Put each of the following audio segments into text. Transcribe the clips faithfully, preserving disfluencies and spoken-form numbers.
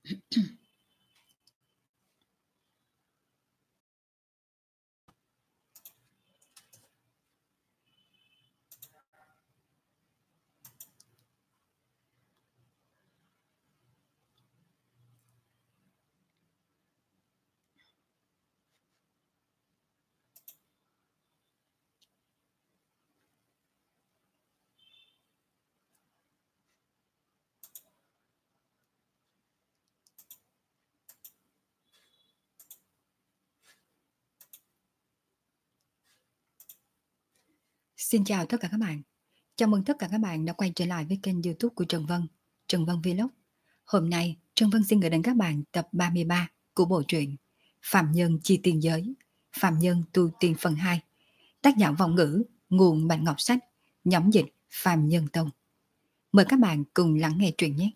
Xin chào tất cả các bạn. Chào mừng tất cả các bạn đã quay trở lại với kênh YouTube của Trần Vân, Trần Vân Vlog. Hôm nay, Trần Vân xin gửi đến các bạn tập ba mươi ba của bộ truyện Phạm Nhân Chi Tiên Giới, Phạm Nhân Tu Tiên phần hai. Tác giả Vọng Ngữ, nguồn Bạch Ngọc Sách, nhóm dịch Phạm Nhân Tông. Mời các bạn cùng lắng nghe truyện nhé.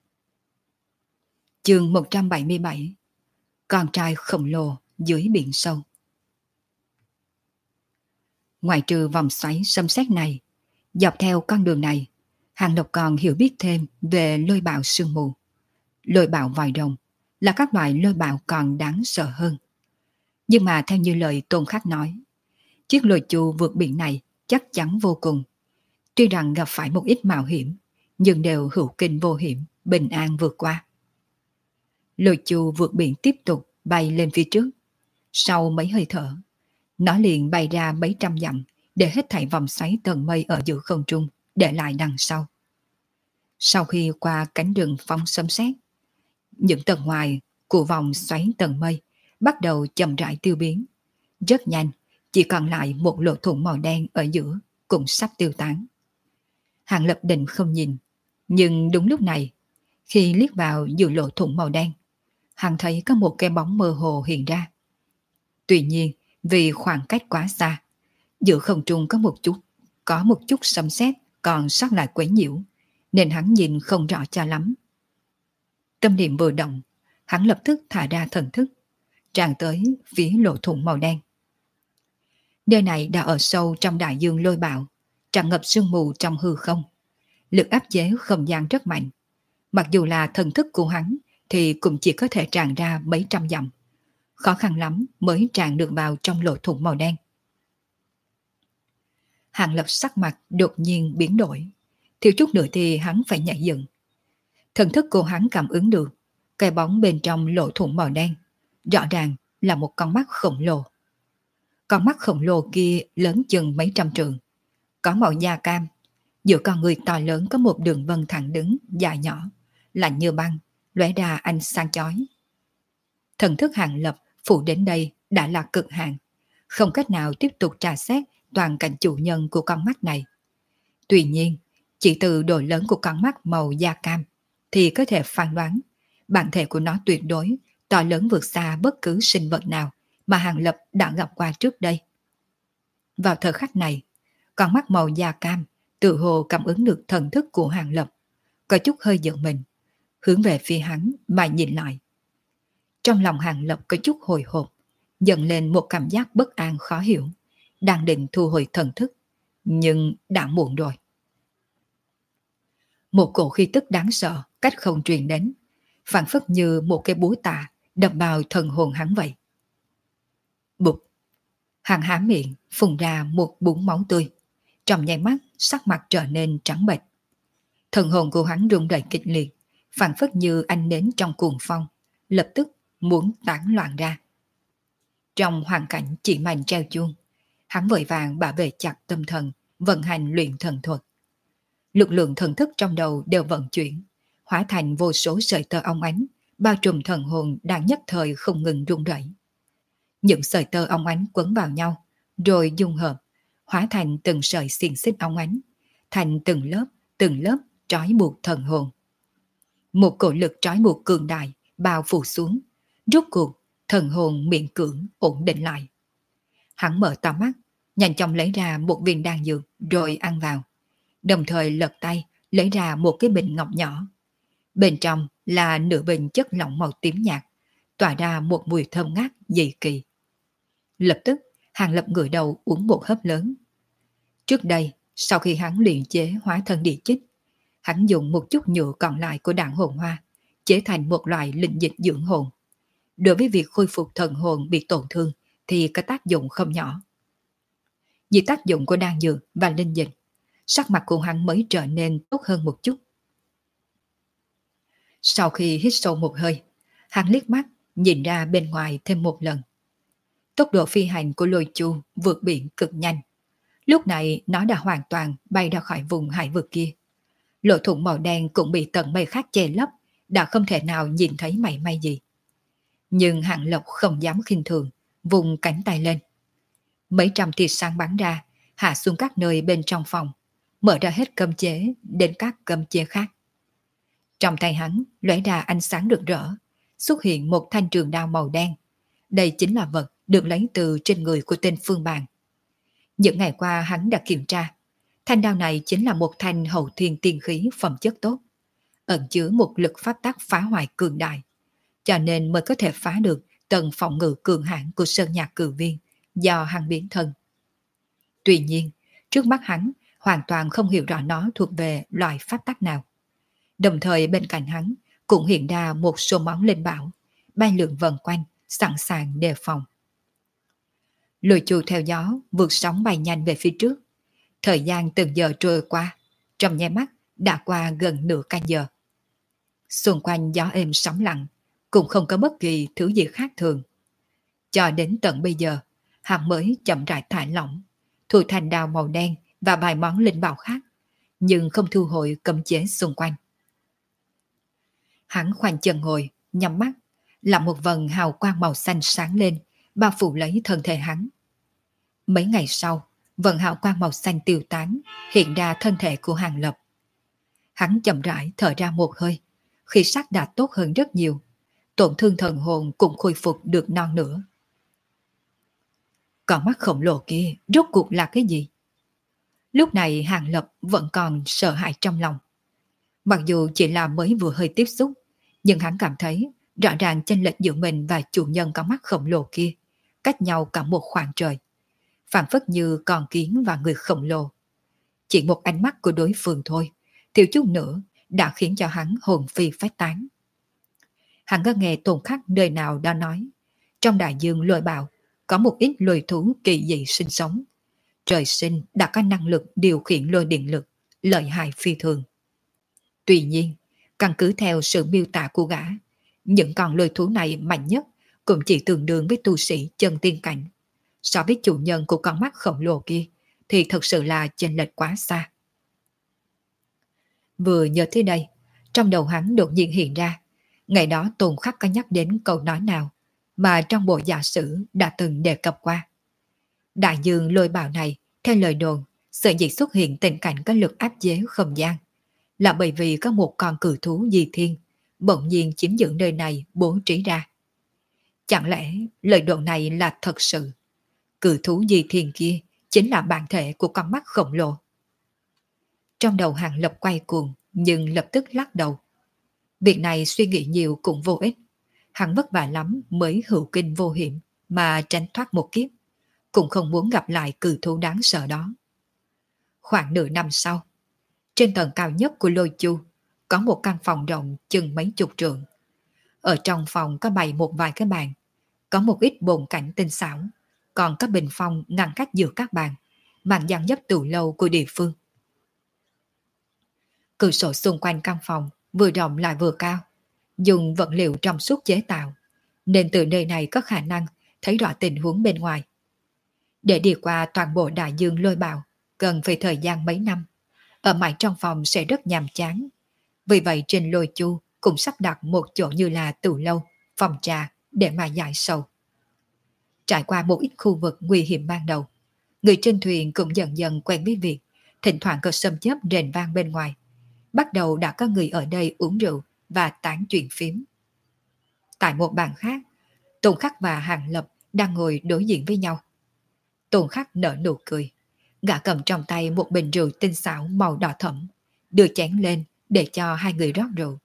Chương một trăm bảy mươi bảy. Con trai khổng lồ dưới biển sâu. Ngoài trừ vòng xoáy sấm sét này, dọc theo con đường này, Hàng Lộc còn hiểu biết thêm về lôi bạo sương mù. Lôi bạo vòi rồng là các loại lôi bạo còn đáng sợ hơn. Nhưng mà theo như lời Tôn Khắc nói, chiếc lôi chu vượt biển này chắc chắn vô cùng. Tuy rằng gặp phải một ít mạo hiểm, nhưng đều hữu kinh vô hiểm, bình an vượt qua. Lôi chu vượt biển tiếp tục bay lên phía trước. Sau mấy hơi thở, nó liền bay ra mấy trăm dặm để hết thảy vòng xoáy tầng mây ở giữa không trung để lại đằng sau. Sau khi qua cánh rừng phong sấm sét, những tầng ngoài của vòng xoáy tầng mây bắt đầu chậm rãi tiêu biến. Rất nhanh, chỉ còn lại một lỗ thủng màu đen ở giữa cũng sắp tiêu tán. Hàng Lập định không nhìn, nhưng đúng lúc này, khi liếc vào giữa lỗ thủng màu đen, hắn thấy có một cái bóng mơ hồ hiện ra. Tuy nhiên, vì khoảng cách quá xa, giữa không trung có một chút, có một chút sấm sét còn sót lại quấy nhiễu, nên hắn nhìn không rõ cho lắm. Tâm niệm vừa động, hắn lập tức thả ra thần thức, tràn tới phía lỗ thủng màu đen. Nơi này đã ở sâu trong đại dương lôi bạo, tràn ngập sương mù trong hư không. Lực áp chế không gian rất mạnh. Mặc dù là thần thức của hắn thì cũng chỉ có thể tràn ra mấy trăm dặm. Khó khăn lắm mới tràn được vào trong lỗ thủng màu đen. Hàng Lập sắc mặt đột nhiên biến đổi. Thiếu chút nữa thì hắn phải nhảy dựng. Thần thức của hắn cảm ứng được cái bóng bên trong lỗ thủng màu đen rõ ràng là một con mắt khổng lồ. Con mắt khổng lồ kia lớn chừng mấy trăm trượng, có màu da cam. Giữa con người to lớn có một đường vân thẳng đứng dài nhỏ, lạnh như băng, lóe ra ánh sáng chói. Thần thức Hàng Lập phủ đến đây đã là cực hạn, không cách nào tiếp tục tra xét toàn cảnh chủ nhân của con mắt này. Tuy nhiên, chỉ từ độ lớn của con mắt màu da cam thì có thể phán đoán bản thể của nó tuyệt đối to lớn vượt xa bất cứ sinh vật nào mà Hàng Lập đã gặp qua trước đây. Vào thời khắc này, con mắt màu da cam tự hồ cảm ứng được thần thức của Hàng Lập, có chút hơi giận mình, hướng về phía hắn mà nhìn lại. Trong lòng Hàng Lập có chút hồi hộp, dần lên một cảm giác bất an khó hiểu, đang định thu hồi thần thức, nhưng đã muộn rồi. Một cổ khí tức đáng sợ cách không truyền đến, phảng phất như một cái búa tạ đập vào thần hồn hắn vậy. Bụp! Hắn há miệng phun ra một búng máu tươi, trong nháy mắt sắc mặt trở nên trắng bệch. Thần hồn của hắn rung rẩy kịch liệt, phảng phất như ánh nến trong cuồng phong, lập tức muốn tán loạn ra. Trong hoàn cảnh chỉ mảnh treo chuông, hắn vội vàng bảo vệ chặt tâm thần, vận hành luyện thần thuật. Lực lượng thần thức trong đầu đều vận chuyển, hóa thành vô số sợi tơ óng ánh, bao trùm thần hồn đang nhất thời không ngừng rung rẩy. Những sợi tơ óng ánh quấn vào nhau, rồi dung hợp, hóa thành từng sợi xiềng xích óng ánh, thành từng lớp, từng lớp trói buộc thần hồn. Một cổ lực trói buộc cường đại bao phủ xuống, rốt cuộc thần hồn miễn cưỡng ổn định lại. Hắn mở to mắt, nhanh chóng lấy ra một viên đan dược rồi ăn vào, đồng thời lật tay lấy ra một cái bình ngọc nhỏ. Bên trong là nửa bình chất lỏng màu tím nhạt, tỏa ra một mùi thơm ngát dị kỳ. Lập tức, Hàng Lập ngửa đầu uống một hớp lớn. Trước đây, sau khi hắn luyện chế hóa thân địa chích, hắn dùng một chút nhựa còn lại của đạn hồn hoa, chế thành một loại linh dịch dưỡng hồn. Đối với việc khôi phục thần hồn bị tổn thương thì có tác dụng không nhỏ. Vì tác dụng của đan dược và linh dịch, sắc mặt của hắn mới trở nên tốt hơn một chút. Sau khi hít sâu một hơi, hắn liếc mắt nhìn ra bên ngoài thêm một lần. Tốc độ phi hành của Lôi Chu vượt biển cực nhanh. Lúc này nó đã hoàn toàn bay ra khỏi vùng hải vực kia. Lỗ thủng màu đen cũng bị tầng mây khác che lấp, đã không thể nào nhìn thấy mảy may gì. Nhưng Hàng Lập không dám khinh thường, vùng cánh tay lên. Mấy trăm tia sáng bắn ra, hạ xuống các nơi bên trong phòng, mở ra hết cấm chế đến các cấm chế khác. Trong tay hắn lóe ra ánh sáng rực rỡ, xuất hiện một thanh trường đao màu đen. Đây chính là vật được lấy từ trên người của tên Phương Bàn. Những ngày qua hắn đã kiểm tra, thanh đao này chính là một thanh hậu thiên tiên khí phẩm chất tốt, ẩn chứa một lực pháp tắc phá hoại cường đại, cho nên mới có thể phá được tầng phòng ngự cường hãn của Sơn Nhạc Cử Viên do hắn biến thân. Tuy nhiên, trước mắt hắn hoàn toàn không hiểu rõ nó thuộc về loại pháp tắc nào. Đồng thời bên cạnh hắn cũng hiện ra một số món linh bảo, bay lượn vần quanh, sẵn sàng đề phòng. Lôi Chu theo gió vượt sóng bay nhanh về phía trước. Thời gian từng giờ trôi qua, trong nháy mắt đã qua gần nửa canh giờ. Xung quanh gió êm sóng lặng, cũng không có bất kỳ thứ gì khác thường. Cho đến tận bây giờ, hắn mới chậm rãi thả lỏng, thu thành đao màu đen và vài món linh bảo khác, nhưng không thu hồi cấm chế xung quanh. Hắn khoanh chân ngồi, nhắm mắt, là một vầng hào quang màu xanh sáng lên, bao phủ lấy thân thể hắn. Mấy ngày sau, vầng hào quang màu xanh tiêu tán, hiện ra thân thể của Hàng Lập. Hắn chậm rãi thở ra một hơi, khí sắc đã tốt hơn rất nhiều, tổn thương thần hồn cũng khôi phục được non nữa. Con mắt khổng lồ kia rốt cuộc là cái gì? Lúc này Hàng Lập vẫn còn sợ hãi trong lòng. Mặc dù chỉ là mới vừa hơi tiếp xúc, nhưng hắn cảm thấy rõ ràng chênh lệch giữa mình và chủ nhân con mắt khổng lồ kia cách nhau cả một khoảng trời, phảng phất như con kiến và người khổng lồ. Chỉ một ánh mắt của đối phương thôi, thiếu chút nữa đã khiến cho hắn hồn phi phách tán. Hắn có nghe Tôn Khắc nơi nào đã nói, trong đại dương lôi bạo có một ít lôi thú kỳ dị sinh sống. Trời sinh đã có năng lực điều khiển lôi điện lực, lợi hại phi thường. Tuy nhiên, căn cứ theo sự miêu tả của gã, những con lôi thú này mạnh nhất cũng chỉ tương đương với tu sĩ chân tiên cảnh. So với chủ nhân của con mắt khổng lồ kia thì thật sự là chênh lệch quá xa. Vừa nhớ tới đây, trong đầu hắn đột nhiên hiện ra, ngày đó Tôn Khắc có nhắc đến câu nói nào mà trong bộ giả sử đã từng đề cập qua. Đại dương lôi bạo này, theo lời đồn, sở dĩ xuất hiện tình cảnh có lực áp chế không gian, là bởi vì có một con cự thú di thiên bỗng nhiên chiếm giữ nơi này bố trí ra. Chẳng lẽ lời đồn này là thật sự? Cự thú di thiên kia chính là bản thể của con mắt khổng lồ. Trong đầu Hàng Lập quay cuồng, nhưng lập tức lắc đầu. Việc này suy nghĩ nhiều cũng vô ích. Hắn vất vả lắm mới hữu kinh vô hiểm mà tránh thoát một kiếp, cũng không muốn gặp lại cự thú đáng sợ đó. Khoảng nửa năm sau, trên tầng cao nhất của Lôi Chu có một căn phòng rộng chừng mấy chục trượng. Ở trong phòng có bày một vài cái bàn, có một ít bồn cảnh tinh xảo, còn có bình phong ngăn cách giữa các bàn, màn dàn dấp từ lâu của địa phương. Cửa sổ xung quanh căn phòng vừa rộng lại vừa cao, dùng vật liệu trong suốt chế tạo, nên từ nơi này có khả năng thấy rõ tình huống bên ngoài. Để đi qua toàn bộ đại dương lôi bạo, cần phải thời gian mấy năm. Ở mãi trong phòng sẽ rất nhàm chán. Vì vậy trên Lôi Chu cũng sắp đặt một chỗ như là tủ lâu, phòng trà để mà giải sầu. Trải qua một ít khu vực nguy hiểm ban đầu, người trên thuyền cũng dần dần quen với việc thỉnh thoảng có sấm chớp rền vang bên ngoài. Bắt đầu đã có người ở đây uống rượu và tán chuyện phím. Tại một bàn khác, Tôn Khắc và Hàng Lập đang ngồi đối diện với nhau. Tôn Khắc nở nụ cười, gã cầm trong tay một bình rượu tinh xảo màu đỏ thẫm, đưa chén lên để cho hai người rót rượu.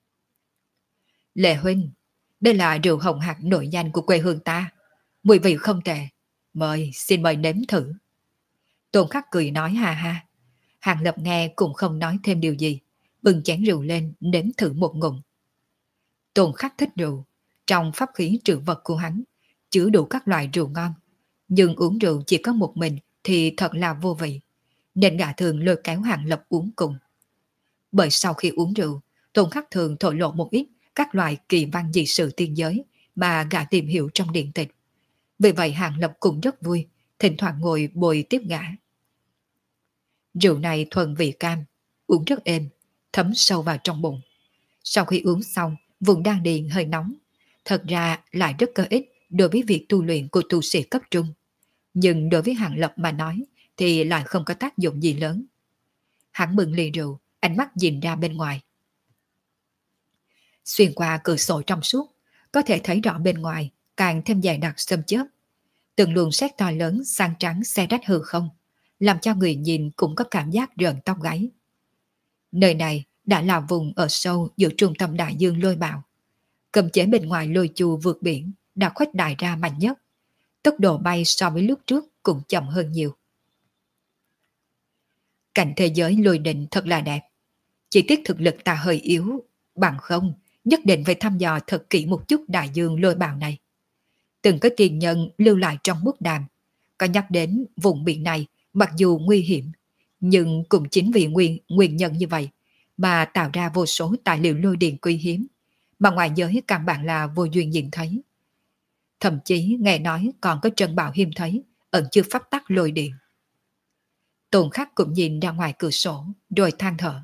Lệ huynh, đây là rượu hồng hạc nổi danh của quê hương ta, mùi vị không tệ, mời, xin mời nếm thử. Tôn Khắc cười nói ha ha. Hàng Lập nghe cũng không nói thêm điều gì, bưng chén rượu lên nếm thử một ngụm. Tôn Khắc thích rượu, trong pháp khí trữ vật của hắn chứa đủ các loại rượu ngon, nhưng uống rượu chỉ có một mình thì thật là vô vị, nên gã thường lôi kéo Hàng Lập uống cùng. Bởi sau khi uống rượu, Tôn Khắc thường thổ lộ một ít các loại kỳ văn dị sự tiên giới mà gã tìm hiểu trong điện tịch. Vì vậy Hàng Lập cũng rất vui, thỉnh thoảng ngồi bồi tiếp gã. Rượu này thuần vị cam, uống rất êm, thấm sâu vào trong bụng. Sau khi uống xong, vùng đan điền hơi nóng, thật ra lại rất có ích đối với việc tu luyện của tu sĩ cấp trung. Nhưng đối với Hàng Lập mà nói thì lại không có tác dụng gì lớn. Hắn bưng ly rượu, ánh mắt nhìn ra bên ngoài. Xuyên qua cửa sổ trong suốt, có thể thấy rõ bên ngoài càng thêm dày đặc xâm chớp. Từng luồng sét to lớn sang trắng xe rách hư không, làm cho người nhìn cũng có cảm giác rợn tóc gáy. Nơi này đã là vùng ở sâu giữa trung tâm đại dương lôi bạo. Cầm chế bên ngoài lôi chu vượt biển đã khuếch đại ra mạnh nhất. Tốc độ bay so với lúc trước cũng chậm hơn nhiều. Cảnh thế giới lôi đình thật là đẹp. Chỉ tiếc thực lực ta hơi yếu, bằng không nhất định phải thăm dò thật kỹ một chút đại dương lôi bạo này. Từng có tiền nhân lưu lại trong bút đàm, có nhắc đến vùng biển này mặc dù nguy hiểm, nhưng cũng chính vì nguyên, nguyên nhân như vậy mà tạo ra vô số tài liệu lôi điện quý hiếm, mà ngoài giới căn bản là vô duyên nhìn thấy. Thậm chí nghe nói còn có trân bảo hiếm thấy, ẩn chứa pháp tắc lôi điện. Tôn Khắc cũng nhìn ra ngoài cửa sổ, rồi than thở.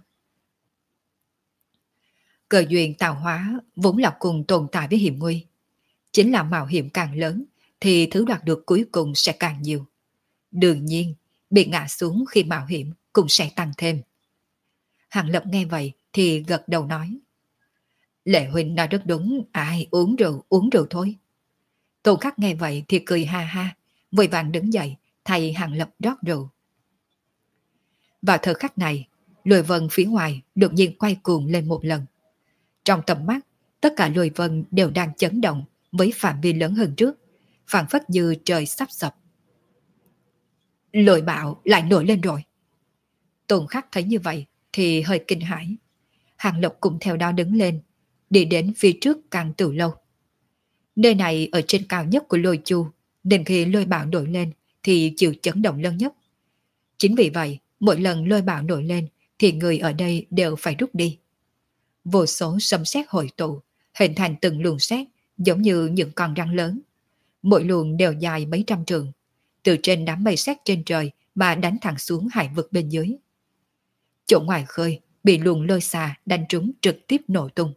Cơ duyên tạo hóa vốn là cùng tồn tại với hiểm nguy. Chính là mạo hiểm càng lớn, thì thứ đoạt được cuối cùng sẽ càng nhiều. Đương nhiên, bị ngã xuống khi mạo hiểm cũng sẽ tăng thêm. Hàng Lập nghe vậy thì gật đầu nói. Lệ huynh nói rất đúng, ai uống rượu, uống rượu thôi. Tôn Khắc nghe vậy thì cười ha ha, vội vàng đứng dậy, thay Hàng Lập rót rượu. Vào thời khắc này, lôi vân phía ngoài đột nhiên quay cuồng lên một lần. Trong tầm mắt, tất cả lôi vân đều đang chấn động với phạm vi lớn hơn trước, phảng phất như trời sắp sập. Lôi bạo lại nổi lên rồi. Tôn Khắc thấy như vậy thì hơi kinh hãi. Hàng Lập cũng theo đó đứng lên, đi đến phía trước càng từ lâu. Nơi này ở trên cao nhất của lôi chu, nên khi lôi bạo nổi lên thì chịu chấn động lớn nhất. Chính vì vậy, mỗi lần lôi bạo nổi lên thì người ở đây đều phải rút đi. Vô số sấm sét hội tụ, hình thành từng luồng sét giống như những con rắn lớn. Mỗi luồng đều dài mấy trăm trượng, từ trên đám mây sét trên trời mà đánh thẳng xuống hải vực bên dưới. Chỗ ngoài khơi bị luồng lôi xà đánh trúng trực tiếp nổ tung.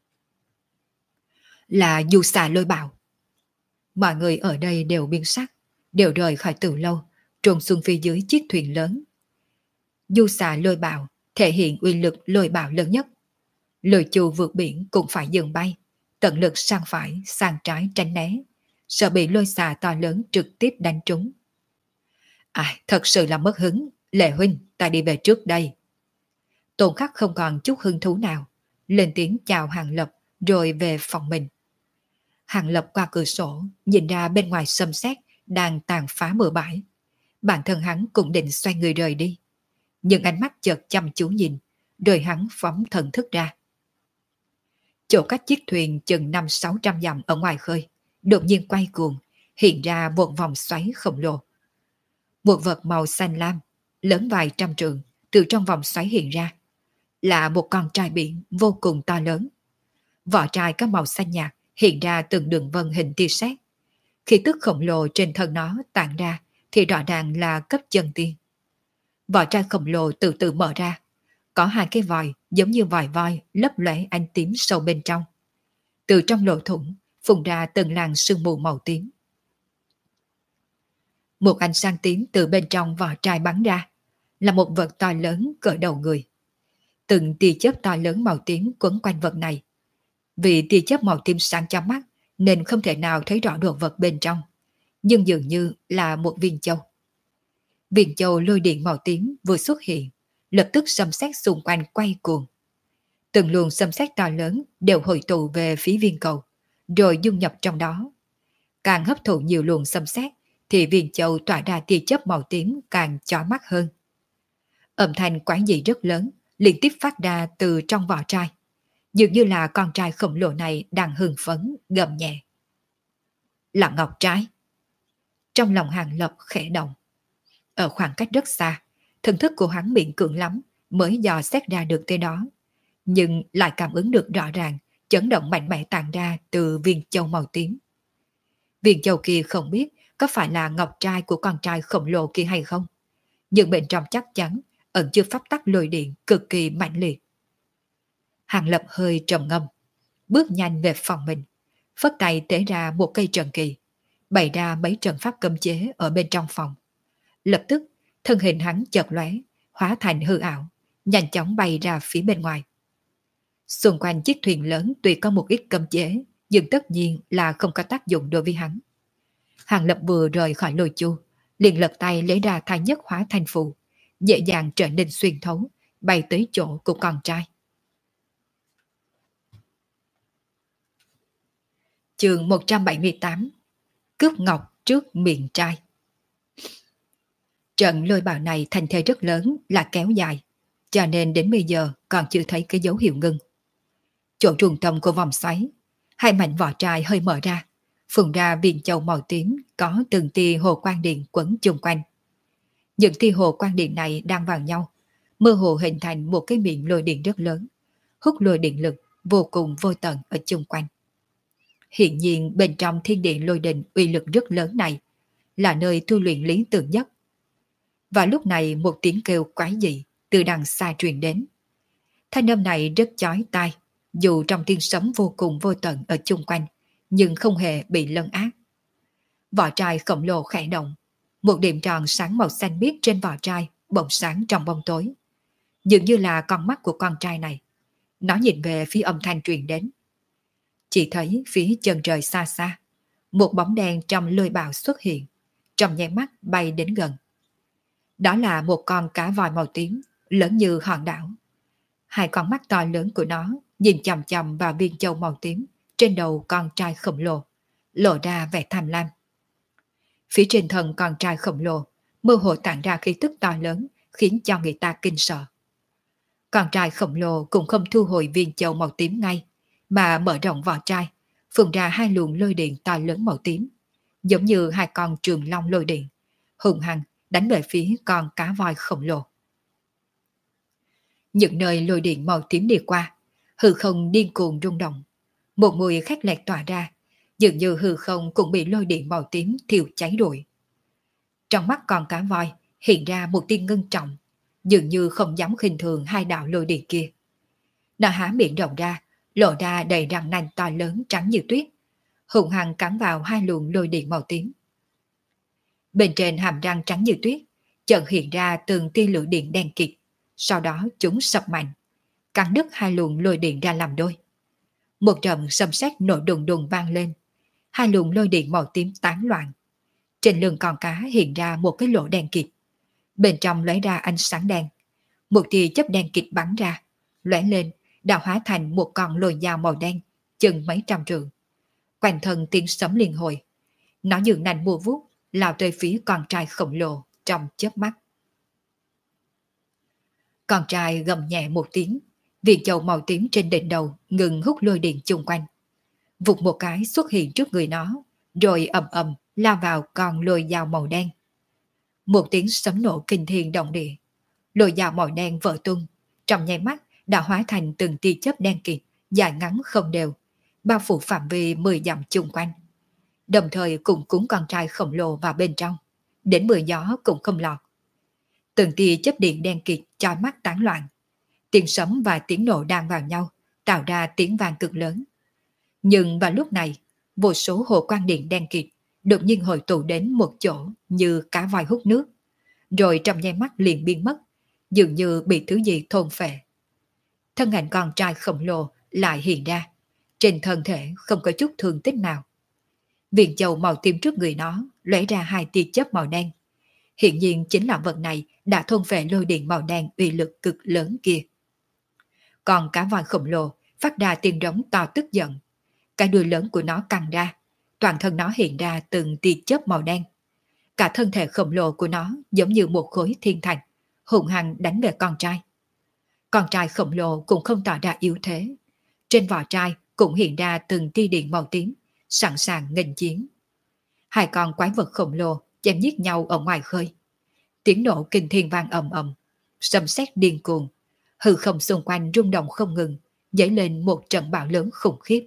Là du xà lôi bạo. Mọi người ở đây đều biến sắc, đều rời khỏi từ lâu, trồn xuống phía dưới chiếc thuyền lớn. Du xà lôi bạo thể hiện uy lực lôi bạo lớn nhất. Lôi chu vượt biển cũng phải dừng bay, tận lực sang phải, sang trái tránh né, sợ bị lôi xà to lớn trực tiếp đánh trúng. À, thật sự là mất hứng. Lệ huynh, ta đi về trước đây. Tôn Khắc không còn chút hứng thú nào, lên tiếng chào Hàng Lập rồi về phòng mình. Hàng Lập qua cửa sổ nhìn ra bên ngoài sấm sét đang tàn phá bờ bãi. Bản thân hắn cũng định xoay người rời đi, nhưng ánh mắt chợt chăm chú nhìn, rồi hắn phóng thần thức ra. Chỗ cách chiếc thuyền chừng năm sáu trăm dặm ở ngoài khơi đột nhiên quay cuồng, hiện ra một vòng xoáy khổng lồ. Một vật màu xanh lam lớn vài trăm trượng từ trong vòng xoáy hiện ra, là một con trai biển vô cùng to lớn. Vỏ trai có màu xanh nhạt hiện ra từng đường vân hình tia sét. Khi tức khổng lồ trên thân nó tản ra thì rõ ràng là cấp chân tiên. Vỏ trai khổng lồ từ từ mở ra, có hai cái vòi giống như vòi voi lấp lóe ánh tím sâu bên trong. Từ trong lỗ thủng phun ra từng làn sương mù màu tím. Một ánh sáng tím từ bên trong vỏ trai bắn ra, là một vật to lớn cỡ đầu người. Từng tia chớp to lớn màu tím quấn quanh vật này. Vì tia chớp màu tím sáng chói mắt nên không thể nào thấy rõ đồ vật bên trong, nhưng dường như là một viên châu. Viên châu lôi điện màu tím vừa xuất hiện, lập tức xâm xét xung quanh quay cuồng. Từng luồng xâm xét to lớn đều hội tụ về phía viên cầu, rồi dung nhập trong đó. Càng hấp thụ nhiều luồng xâm xét thì viên châu tỏa ra tia chớp màu tím càng chói mắt hơn. Âm thanh quái dị rất lớn liên tiếp phát ra từ trong vỏ trai. Dường như là con trai khổng lồ này đang hưng phấn, gầm nhẹ. Là ngọc trai. Trong lòng Hàng Lập khẽ động. Ở khoảng cách rất xa, thần thức của hắn miệng cường lắm mới dò xét ra được tới đó. Nhưng lại cảm ứng được rõ ràng chấn động mạnh mẽ tàn ra từ viên châu màu tím. Viên châu kia không biết có phải là ngọc trai của con trai khổng lồ kia hay không. Nhưng bên trong chắc chắn ẩn chứa pháp tắc lôi điện cực kỳ mạnh liệt. Hàng Lập hơi trầm ngâm, bước nhanh về phòng mình, phất tay tế ra một cây trận kỳ, bày ra mấy trận pháp cấm chế ở bên trong phòng. Lập tức, thân hình hắn chợt lóe, hóa thành hư ảo, nhanh chóng bay ra phía bên ngoài. Xung quanh chiếc thuyền lớn tuy có một ít cấm chế, nhưng tất nhiên là không có tác dụng đối với hắn. Hàng Lập vừa rời khỏi lôi chu, liền lật tay lấy ra thái nhất hóa thành phù, dễ dàng trở nên xuyên thấu, bay tới chỗ của con trai. Chương một trăm bảy mươi tám. Cướp ngọc trước miệng trai. Trận lôi bạo này thành thế rất lớn là kéo dài, cho nên đến bây giờ còn chưa thấy cái dấu hiệu ngưng. Chỗ trung tâm của vòng xoáy, hai mảnh vỏ trai hơi mở ra, phun ra viên châu màu tím có từng tia hồ quang điện quấn chung quanh. Những tia hồ quang điện này đang vào nhau, mơ hồ hình thành một cái miệng lôi điện rất lớn, hút lôi điện lực vô cùng vô tận ở chung quanh. Hiện nhiên bên trong thiên điện lôi đình uy lực rất lớn này là nơi tu luyện lý tưởng nhất. Và lúc này một tiếng kêu quái dị từ đằng xa truyền đến. Thanh âm này rất chói tai, dù trong tiếng sấm vô cùng vô tận ở chung quanh, nhưng không hề bị lấn át. Vỏ trai khổng lồ khẽ động, một điểm tròn sáng màu xanh biếc trên vỏ trai bỗng sáng trong bóng tối. Dường như là con mắt của con trai này. Nó nhìn về phía âm thanh truyền đến. Chỉ thấy phía chân trời xa xa, một bóng đen trong lôi bào xuất hiện, trong nháy mắt bay đến gần. Đó là một con cá voi màu tím, lớn như hòn đảo. Hai con mắt to lớn của nó nhìn chằm chằm vào viên châu màu tím trên đầu con trai khổng lồ, lộ ra vẻ tham lam. Phía trên thân con trai khổng lồ mơ hồ tản ra khí tức to lớn, khiến cho người ta kinh sợ. Con trai khổng lồ cũng không thu hồi viên châu màu tím ngay, mà mở rộng vỏ trai, phun ra hai luồng lôi điện to lớn màu tím, giống như hai con trường long lôi điện, hùng hăng đánh về phía con cá voi khổng lồ. Những nơi lôi điện màu tím đi qua, hư không điên cuồng rung động, một mùi khét lẹt tỏa ra, dường như hư không cũng bị lôi điện màu tím thiêu cháy rụi. Trong mắt con cá voi hiện ra một tia ngưng trọng, dường như không dám khinh thường hai đạo lôi điện kia. Nó há miệng rộng ra, lộ ra đầy răng nanh to lớn trắng như tuyết, hùng hăng cắn vào hai luồng lôi điện màu tím. Bên trên hàm răng trắng như tuyết, chợt hiện ra từng tia lửa điện đen kịt, sau đó chúng sập mạnh, cắn đứt hai luồng lôi điện ra làm đôi. Một trận sấm sét nổ đùng đùng vang lên, hai luồng lôi điện màu tím tán loạn. Trên lưng con cá hiện ra một cái lỗ đen kịt, bên trong lóe ra ánh sáng đen, một tia chớp đen kịt bắn ra, lóe lên đã hóa thành một con lôi dao màu đen, chừng mấy trăm trượng. Quanh thân tiếng sấm liên hồi, nó dường nành mua vuốt lao tới phía con trai khổng lồ trong chớp mắt. Con trai gầm nhẹ một tiếng, viên châu màu tím trên đỉnh đầu ngừng hút lôi điện chung quanh. Vụt một cái xuất hiện trước người nó, rồi ầm ầm lao vào con lôi dao màu đen. Một tiếng sấm nổ kinh thiên động địa, lôi dao màu đen vỡ tung, trong nháy mắt đã hóa thành từng tia chớp đen kịt, dài ngắn không đều, bao phủ phạm vi mười dặm chung quanh. Đồng thời cùng cúng con trai khổng lồ vào bên trong, đến mưa gió cũng không lọt. Từng tia chớp điện đen kịt chói mắt tán loạn, tiếng sấm và tiếng nổ đan vào nhau, tạo ra tiếng vang cực lớn. Nhưng vào lúc này, vô số hồ quang điện đen kịt đột nhiên hội tụ đến một chỗ như cá voi hút nước, rồi trong nháy mắt liền biến mất, dường như bị thứ gì thôn phệ. Thân ảnh con trai khổng lồ lại hiện ra, trên thân thể không có chút thương tích nào. Viên châu màu tím trước người nó lóe ra hai tia chớp màu đen. Hiện nhiên chính là vật này đã thôn phệ lôi điện màu đen uy lực cực lớn kia. Còn cá voi khổng lồ phát ra tiếng rống to tức giận. Cái đuôi lớn của nó căng ra, toàn thân nó hiện ra từng tia chớp màu đen. Cả thân thể khổng lồ của nó giống như một khối thiên thạch, hùng hăng đánh về con trai. Con trai khổng lồ cũng không tỏ ra yếu thế. Trên vỏ chai cũng hiện ra từng tia điện màu tím, sẵn sàng nghênh chiến. Hai con quái vật khổng lồ chém giết nhau ở ngoài khơi. Tiếng nổ kinh thiên vang ầm ầm, sấm sét điên cuồng, hư không xung quanh rung động không ngừng, dấy lên một trận bão lớn khủng khiếp.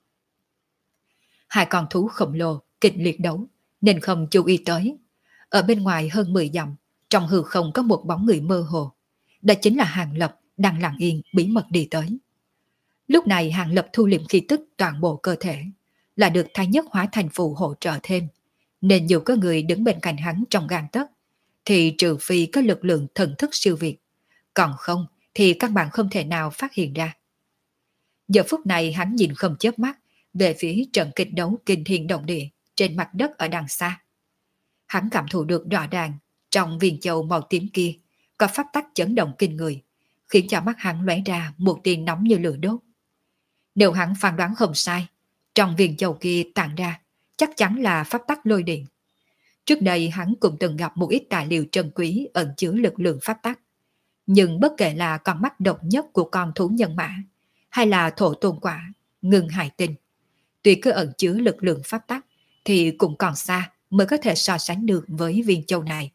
Hai con thú khổng lồ kịch liệt đấu, nên không chú ý tới. Ở bên ngoài hơn mười dặm, trong hư không có một bóng người mơ hồ. Đó chính là Hàng Lập đang lặng yên bí mật đi tới. Lúc này Hàng Lập thu liệm khí tức toàn bộ cơ thể, là được Thái Nhất hóa thành phù hỗ trợ thêm. Nên dù có người đứng bên cạnh hắn trong gang tấc, thì trừ phi có lực lượng thần thức siêu việt, còn không thì các bạn không thể nào phát hiện ra. Giờ phút này hắn nhìn không chớp mắt về phía trận kịch đấu kinh thiên động địa trên mặt đất ở đằng xa. Hắn cảm thụ được rõ ràng trong viên châu màu tím kia có pháp tắc chấn động kinh người, khiến cho mắt hắn lóe ra một tia nóng như lửa đốt. Nếu hắn phán đoán không sai, trong viên châu kia tản ra chắc chắn là pháp tắc lôi điện. Trước đây hắn cũng từng gặp một ít tài liệu trân quý ẩn chứa lực lượng pháp tắc. Nhưng bất kể là con mắt độc nhất của con thú nhân mã, hay là thổ tôn quả, ngưng hải tinh, tuy cứ ẩn chứa lực lượng pháp tắc, thì cũng còn xa mới có thể so sánh được với viên châu này.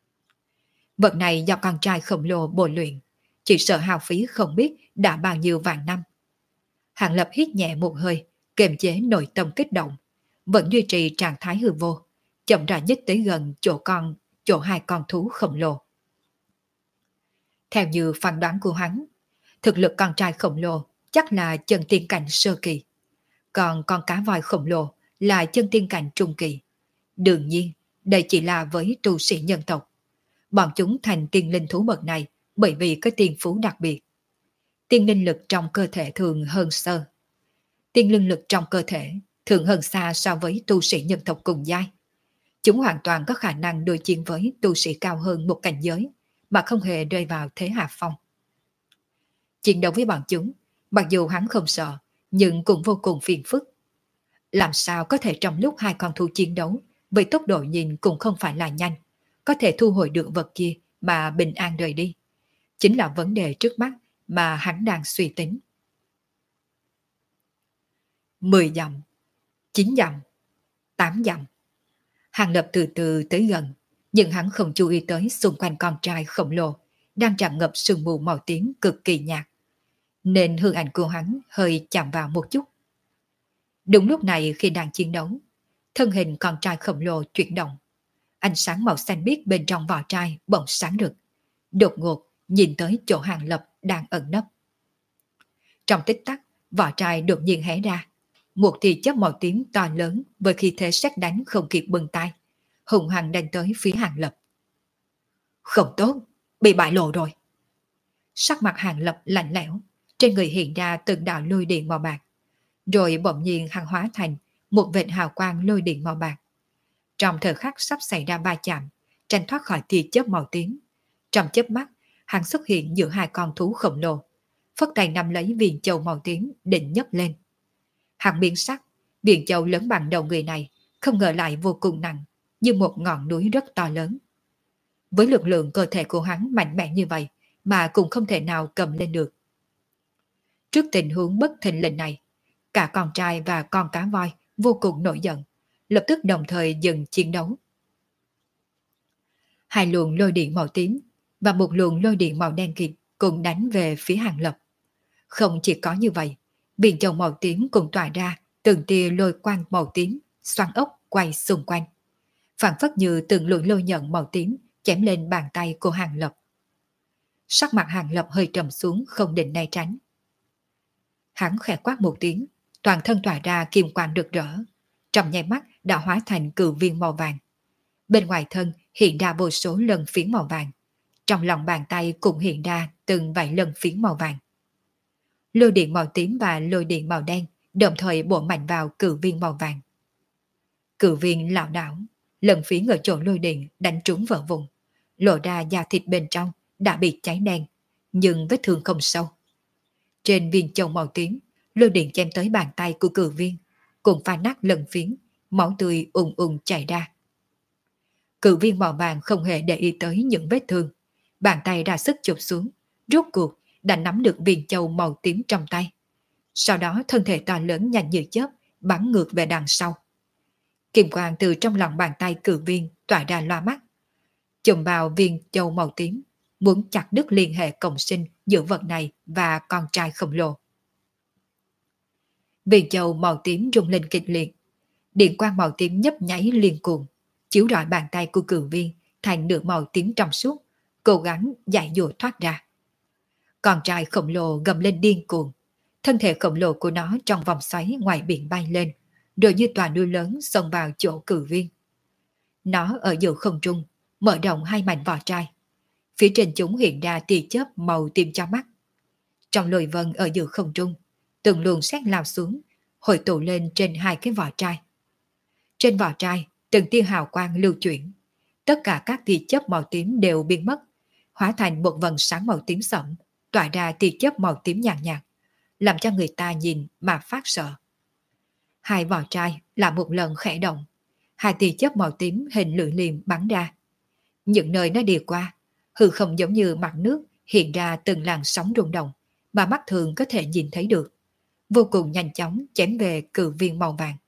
Vật này do con trai khổng lồ bồi luyện, chỉ sợ hao phí không biết đã bao nhiêu vạn năm. Hàng Lập hít nhẹ một hơi, kiềm chế nội tâm kích động, vẫn duy trì trạng thái hư vô, chậm rãi nhích tới gần chỗ con, chỗ hai con thú khổng lồ. Theo như phán đoán của hắn, thực lực con trai khổng lồ chắc là chân tiên cảnh sơ kỳ, còn con cá voi khổng lồ là chân tiên cảnh trung kỳ. Đương nhiên, đây chỉ là với tu sĩ nhân tộc. Bọn chúng thành tiên linh thú bậc này bởi vì có tiên phú đặc biệt. Tiên linh lực trong cơ thể thường hơn sơ. Tiên linh lực trong cơ thể thường hơn xa so với tu sĩ nhân tộc cùng giai. Chúng hoàn toàn có khả năng đối chiến với tu sĩ cao hơn một cảnh giới mà không hề rơi vào thế hạ phong. Chiến đấu với bọn chúng, mặc dù hắn không sợ, nhưng cũng vô cùng phiền phức. Làm sao có thể trong lúc hai con thú chiến đấu, với tốc độ nhìn cũng không phải là nhanh, có thể thu hồi được vật kia mà bình an rời đi? Chính là vấn đề trước mắt mà hắn đang suy tính. Mười dặm, chín dặm, tám dặm. Hàng Lập từ từ tới gần, nhưng hắn không chú ý tới xung quanh con trai khổng lồ đang tràn ngập sương mù màu tím cực kỳ nhạt, nên hư ảnh của hắn hơi chạm vào một chút. Đúng lúc này khi đang chiến đấu, thân hình con trai khổng lồ chuyển động, ánh sáng màu xanh biếc bên trong vỏ trai bỗng sáng rực, đột ngột nhìn tới chỗ Hàng Lập đang ẩn nấp. Trong tích tắc, vỏ trai đột nhiên hé ra, một tia chớp màu tím to lớn với khí thế sét đánh không kịp bừng tay, hùng hăng đánh tới phía Hàng Lập. Không tốt, bị bại lộ rồi. Sắc mặt Hàng Lập lạnh lẽo, trên người hiện ra từng đạo lôi điện màu bạc, rồi bỗng nhiên hắn hóa thành một vệt hào quang lôi điện màu bạc. Trong thời khắc sắp xảy ra va chạm, tranh thoát khỏi tia chớp màu tím, trong chớp mắt, hắn xuất hiện giữa hai con thú khổng lồ, phất tay nắm lấy viên châu màu tím định nhấc lên. Hắn biến sắc, viên châu lớn bằng đầu người này, không ngờ lại vô cùng nặng, như một ngọn núi rất to lớn. Với lực lượng cơ thể của hắn mạnh mẽ như vậy mà cũng không thể nào cầm lên được. Trước tình huống bất thình lình này, cả con trai và con cá voi vô cùng nổi giận, lập tức đồng thời dừng chiến đấu. Hai luồng lôi điện màu tím và một luồng lôi điện màu đen kịt cùng đánh về phía Hàng Lập. Không chỉ có như vậy, viên châu màu tím cũng tỏa ra từng tia lôi quang màu tím xoắn ốc quay xung quanh, phản phất như từng luồng lôi nhận màu tím chém lên bàn tay của Hàng Lập. Sắc mặt Hàng Lập hơi trầm xuống, không định né tránh. Hắn khẽ quát một tiếng, toàn thân tỏa ra kim quang rực rỡ, trong nháy mắt đã hóa thành cự viên màu vàng. Bên ngoài thân hiện ra vô số lân phiến màu vàng, trong lòng bàn tay cũng hiện ra từng vài lân phiến màu vàng. Lôi điện màu tím và lôi điện màu đen đồng thời bổ mạnh vào cự viên màu vàng. Cự viên lảo đảo, lân phiến ở chỗ lôi điện đánh trúng vỡ vùng, lộ ra da thịt bên trong đã bị cháy đen, nhưng vết thương không sâu. Trên viên châu màu tím, lôi điện chém tới bàn tay của cự viên, cùng phá nát lân phiến, máu tươi ùn ùn chảy ra. Cự viên màu vàng không hề để ý tới những vết thương, bàn tay ra sức chụp xuống, rốt cuộc đã nắm được viên châu màu tím trong tay. Sau đó thân thể to lớn nhanh như chớp bắn ngược về đằng sau. Kim quang từ trong lòng bàn tay cử viên tỏa ra loa mắt, chùm vào viên châu màu tím, muốn chặt đứt liên hệ cộng sinh giữa vật này và con trai khổng lồ. Viên châu màu tím rung lên kịch liệt, điện quang màu tím nhấp nháy liên cuồng, chiếu rọi bàn tay của cử viên thành nửa màu tím trong suốt, cố gắng giải dụa thoát ra. Con trai khổng lồ gầm lên điên cuồng, thân thể khổng lồ của nó trong vòng xoáy ngoài biển bay lên, rồi như tòa núi lớn xông vào chỗ cử viên. Nó ở giữa không trung, mở rộng hai mảnh vỏ trai. Phía trên chúng hiện ra tia chớp màu tím cho mắt. Trong lôi vân ở giữa không trung, từng luồng sét lao xuống, hội tụ lên trên hai cái vỏ trai. Trên vỏ trai, từng tia hào quang lưu chuyển. Tất cả các tia chớp màu tím đều biến mất, hóa thành một vầng sáng màu tím sẫm, tỏa ra tia chớp màu tím nhàn nhạt, nhạt, làm cho người ta nhìn mà phát sợ. Hai vỏ trai là một lần khẽ động, hai tia chớp màu tím hình lưỡi liềm bắn ra. Những nơi nó đi qua, hư không giống như mặt nước hiện ra từng làn sóng rung động mà mắt thường có thể nhìn thấy được, vô cùng nhanh chóng chém về cự viên màu vàng.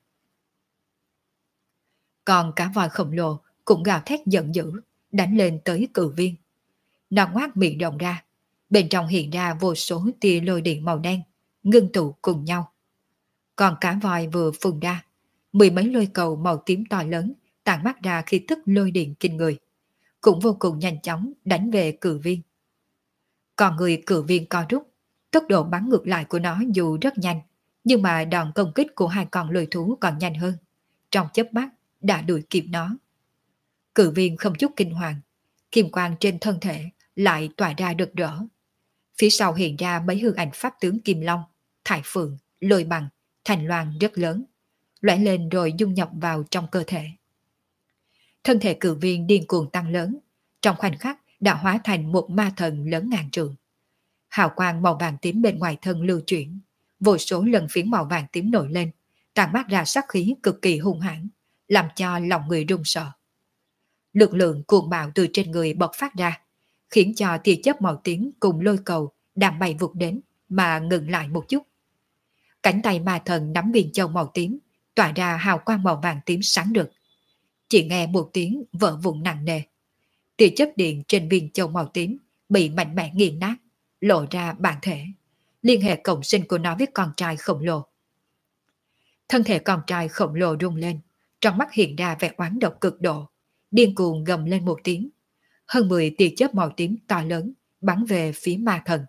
Còn cả voi khổng lồ cũng gào thét giận dữ, đánh lên tới cự viên. Nó ngoác miệng rộng ra, bên trong hiện ra vô số tia lôi điện màu đen, ngưng tụ cùng nhau. Còn cả voi vừa phun ra, mười mấy lôi cầu màu tím to lớn tản mắt ra khí tức lôi điện kinh người, cũng vô cùng nhanh chóng đánh về cự viên. Còn người cự viên co rút, tốc độ bắn ngược lại của nó dù rất nhanh, nhưng mà đòn công kích của hai con lôi thú còn nhanh hơn, trong chớp mắt đã đuổi kịp nó. Cự viên không chút kinh hoàng, kim quang trên thân thể lại tỏa ra rực rỡ. Phía sau hiện ra mấy hư ảnh pháp tướng Kim Long, Thải Phượng, Lôi Bằng, Thành Loan rất lớn, lóe lên rồi dung nhập vào trong cơ thể. Thân thể cự viên điên cuồng tăng lớn, trong khoảnh khắc đã hóa thành một ma thần lớn ngàn trượng. Hào quang màu vàng tím bên ngoài thân lưu chuyển, vô số lần phiến màu vàng tím nổi lên, tàn mát ra sát khí cực kỳ hung hãn, làm cho lòng người run sợ. Lực lượng cuồng bạo từ trên người bộc phát ra, khiến cho tia chớp màu tím cùng lôi cầu đang bay vụt đến mà ngừng lại một chút. Cánh tay ma thần nắm viên châu màu tím, tỏa ra hào quang màu vàng tím sáng rực. Chỉ nghe một tiếng vỡ vụn nặng nề. Tia chớp điện trên viên châu màu tím bị mạnh mẽ nghiền nát, lộ ra bản thể, liên hệ cộng sinh của nó với con trai khổng lồ. Thân thể con trai khổng lồ rung lên, trong mắt hiện ra vẻ oán độc cực độ, điên cuồng gầm lên một tiếng. Hơn mười tia chớp màu tím to lớn bắn về phía ma thần.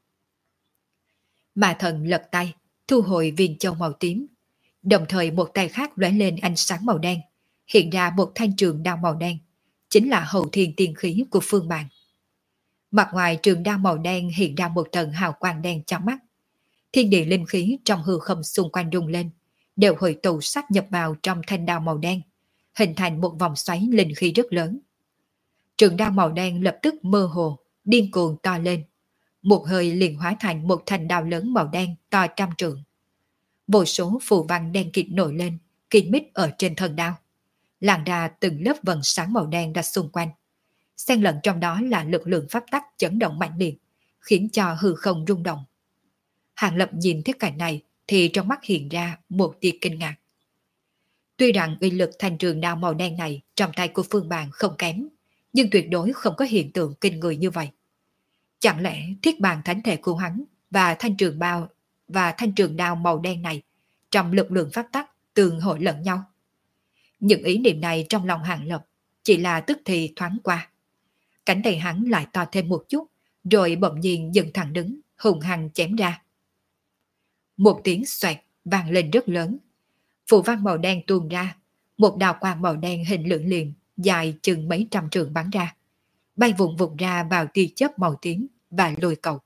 Ma thần lật tay, thu hồi viên châu màu tím, đồng thời một tay khác lóe lên ánh sáng màu đen, hiện ra một thanh trường đao màu đen, chính là hậu thiên tiên khí của Phương Bàn. Mặt ngoài trường đao màu đen hiện ra một tầng hào quang đen trong mắt. Thiên địa linh khí trong hư không xung quanh rung lên, đều hội tụ sáp nhập vào trong thanh đao màu đen, hình thành một vòng xoáy linh khí rất lớn. Trường đao màu đen lập tức mơ hồ, điên cuồng to lên, một hơi liền hóa thành một thanh đao lớn màu đen to trăm trượng. Vô số phù văn đen kịt nổi lên, kín mít ở trên thân đao, làn ra từng lớp vầng sáng màu đen ra xung quanh. Xen lẫn trong đó là lực lượng pháp tắc chấn động mạnh liệt, khiến cho hư không rung động. Hàng Lập nhìn thấy cảnh này thì trong mắt hiện ra một tia kinh ngạc. Tuy rằng uy lực thanh trường đao màu đen này trong tay của Phương Bàn không kém, nhưng tuyệt đối không có hiện tượng kinh người như vậy. Chẳng lẽ thiết bàn thánh thể của hắn và thanh trường bao và thanh trường đao màu đen này trong lực lượng pháp tắc tương hội lẫn nhau? Những ý niệm này trong lòng Hàng Lập chỉ là tức thì thoáng qua. Cánh tay hắn lại to thêm một chút, rồi bỗng nhiên dừng thẳng đứng, hùng hăng chém ra. Một tiếng xoẹt vang lên rất lớn. Phù văn màu đen tuôn ra, một đạo quang màu đen hình lưỡi liềm dài chừng mấy trăm trượng bắn ra, bay vụn vụn ra vào tia chớp màu tím và lôi cầu.